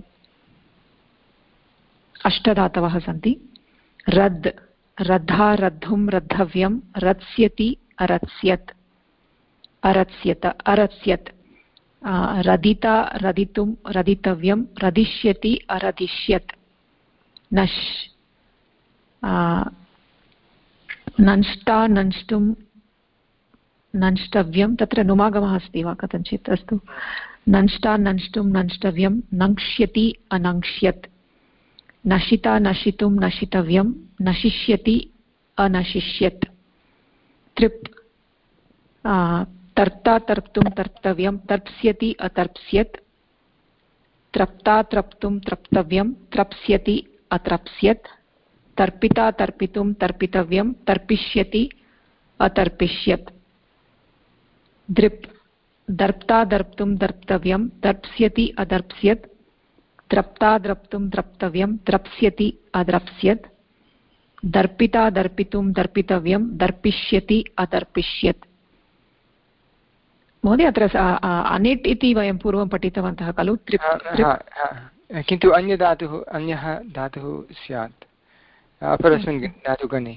अष्टधातवः सन्ति। रद् रद्धा रद्धुं रद्धव्यं रत्स्यति अरत्स्यत् अरत्स्यत अरत्स्यत् रदिता रदितुं रदितव्यं रदिष्यति अरदिष्यत् नश् नष्टा नष्टुं नष्टव्यं तत्र नुमागमः अस्ति वा कथञ्चित्? अस्तु। नष्टा नष्टुं नष्टव्यं नङ्क्ष्यति अनङ्क्ष्यत् नशिता नशितुं नशितव्यं नशिष्यति अनशिष्यत् तृप् तर्ता तर्तुं तर्तव्यं तर्प्स्यति अतर्प्स्यत् त्रप्ता त्रप्तुं तर्तव्यं त्रप्स्यति अतर्प्स्यत् तर्पिता तर्पितुं तर्पितव्यं तर्पिष्यति अतर्पिष्यत् दृप् दर्प्ता दर्प्तुं दर्प्तव्यं दर्प्स्यति अदर्प्स्यत् द्रप्ता द्रप्तुं द्रप्तव्यं द्रप्स्यति अद्रप्स्यत् दर्पिता दर्पितुं दर्पितव्यं दर्पिष्यति अदर्पिष्यत् महोदय अत्र अनिट् इति वयं पूर्वं पठितवन्तः खलु किन्तु अन्यधातुः अन्यः धातुः स्यात् अपरस्मिन् धातुगणे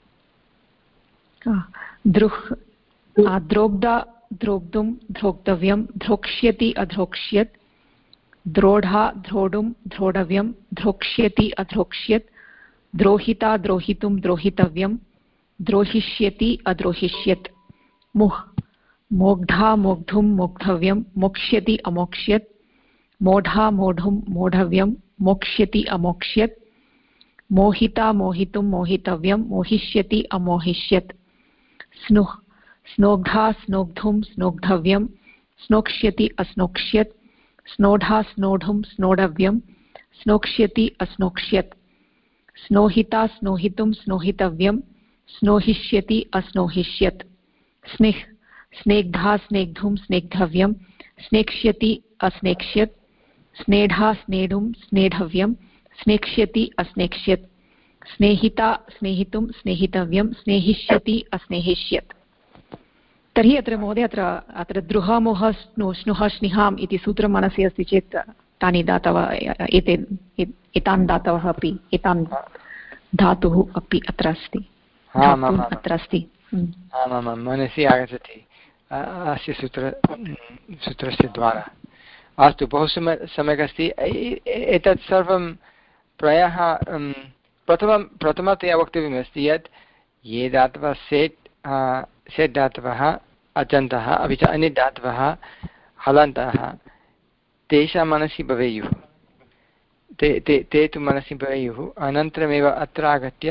द्रुह् द्रोग्धा द्रोग्धुं द्रोक्तव्यं द्रोक्ष्यति अद्रोक्ष्यत् द्रोढा द्रोढुं द्रोढव्यं द्रोक्ष्यति अद्रोक्ष्यत् द्रोहिता द्रोहितुं द्रोहितव्यं द्रोहिष्यति अद्रोहिष्यत् मुह् मोग्धा मोग्धुं मोग्धव्यं मोक्ष्यति अमोक्ष्यत् मोढा मोढुं मोढव्यं मोक्ष्यति अमोक्ष्यत् मोहिता मोहितुं मोहितव्यं मोहिष्यति अमोहिष्यत् स्नुः स्नोग्धा स्नोग्धुं स्नोग्धव्यं स्नोक्ष्यति अस्नोक्ष्यत् स्नोढा स्नोढुं स्नोढव्यं स्नोक्ष्यति अस्नोक्ष्यत् स्नोहिता स्नोहितुं स्नोहितव्यं स्नोहिष्यति अस्नोहिष्यत् स्निह् स्नेग्धा स्नेग्धुं स्नेग्धव्यं स्नेक्ष्यति अस्नेक्ष्यत् स्नेढा स्नेढुं स्नेढव्यं स्नेक्ष्यति अस्नेक्ष्यत् स्नेहिता स्नेहितुं स्नेहितव्यं स्नेहिष्यति अस्नेहिष्यत् तर्हि अत्र महोदय अत्र अत्र द्रुहमुह स्नु स्नुः स्निहाम् इति सूत्रं मनसि अस्ति चेत् तानि दातवः एते एतान् दातवः अपि एतान् धातुः अपि अत्र अस्ति अत्र अस्ति आमामां मनसि आगच्छति अस्य सूत्र सूत्रस्य द्वारा अस्तु बहु सम्यक् सम्यक् अस्ति एतत् सर्वं प्रायः प्रथमं प्रथमतया वक्तव्यमस्ति यत् ये धातवः सेट् सेट् धातवः अजन्तः अपि च अन्ये धातवः हलन्तः तेषां मनसि भवेयुः ते ते ते तु मनसि भवेयुः अनन्तरमेव अत्र आगत्य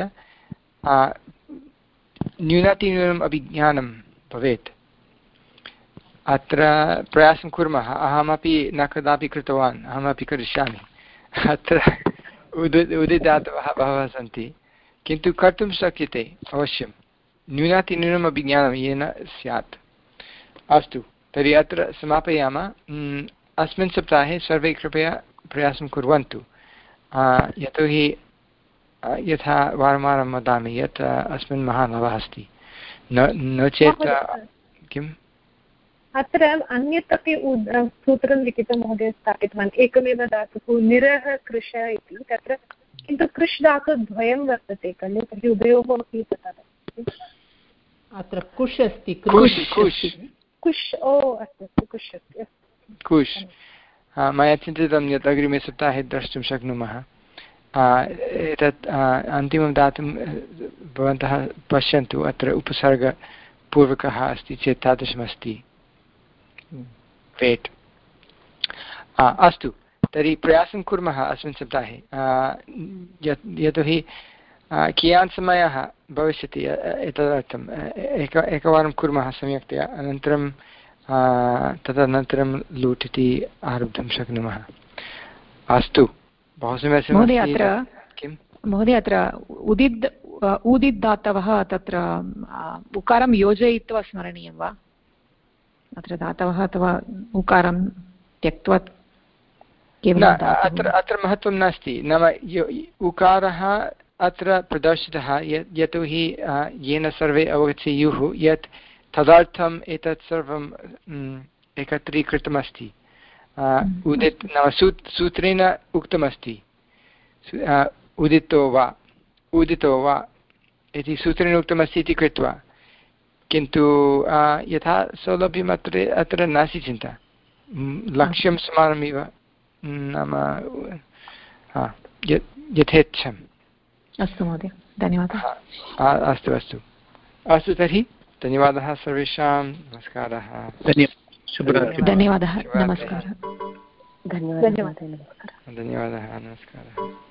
न्यूनातिन्यूनम् अभिज्ञानं भवेत् अत्र प्रयासं कुर्मः अहमपि न कदापि कृतवान् अहमपि करिष्यामि अत्र उदि उदिधातवः बहवः सन्ति किन्तु कर्तुं शक्यते अवश्यं न्यूनातिन्यूनम् अभिज्ञानं येन स्यात् अस्तु तर्हि अत्र समापयामः अस्मिन् सप्ताहे सर्वे कृपया प्रयासं कुर्वन्तु यतोहि यथा वारं वारं वदामि यत् अस्मिन् महान् लाभः अस्ति न नो चेत् किम् अत्र अन्यत् अपि सूत्रं लिखितं महोदय स्थापितवान् एकमेव धातुः निरः कृश इति तत्र किन्तु कृष् धातुद्वयं वर्तते खलु तर्हि उभयोः अपि तथा अत्र कुश् अस्ति कुश् कुश् कुश् ओ अस्तु अस्तु कुश् अस्ति कुश् मया चिन्तितं यत् अग्रिमे सप्ताहे द्रष्टुं शक्नुमः एतत् अन्तिमं दातुं भवन्तः पश्यन्तु अत्र उपसर्गपूर्वकः अस्ति चेत् तादृशमस्ति वेट् अस्तु तर्हि प्रयासं कुर्मः अस्मिन् सप्ताहे यतोहि कियान् समयः भविष्यति एतदर्थम् एक एकवारं कुर्मः सम्यक्तया अनन्तरं तदनन्तरं लूट् इति आरब्धुं शक्नुमः अस्तु बहु सम्यक् महोदय अत्र किं महोदय अत्र उदिद् उदिद् दातवः तत्र उकारं योजयित्वा स्मरणीयं वा अत्र दातवः अथवा उकारं त्यक्त्वा अत्र अत्र महत्त्वं नास्ति नाम उकारः अत्र प्रदर्शितः यतोहि येन सर्वे अवगच्छेयुः यत् तदर्थम् एतत् सर्वं एकत्रीकृतमस्ति उदित् नाम सू सूत्रेण उक्तमस्ति उदितो वा उदितो वा इति सूत्रेण उक्तमस्ति इति कृत्वा किन्तु यथा सौलभ्यम् अत्र अत्र नास्ति चिन्ता लक्ष्यं समानमेव नाम यथेच्छम् अस्तु महोदय धन्यवादः अस्तु अस्तु अस्तु तर्हि धन्यवादः सर्वेषां नमस्कारः धन्यवादः नमस्कारः धन्यवादः धन्यवादः नमस्कारः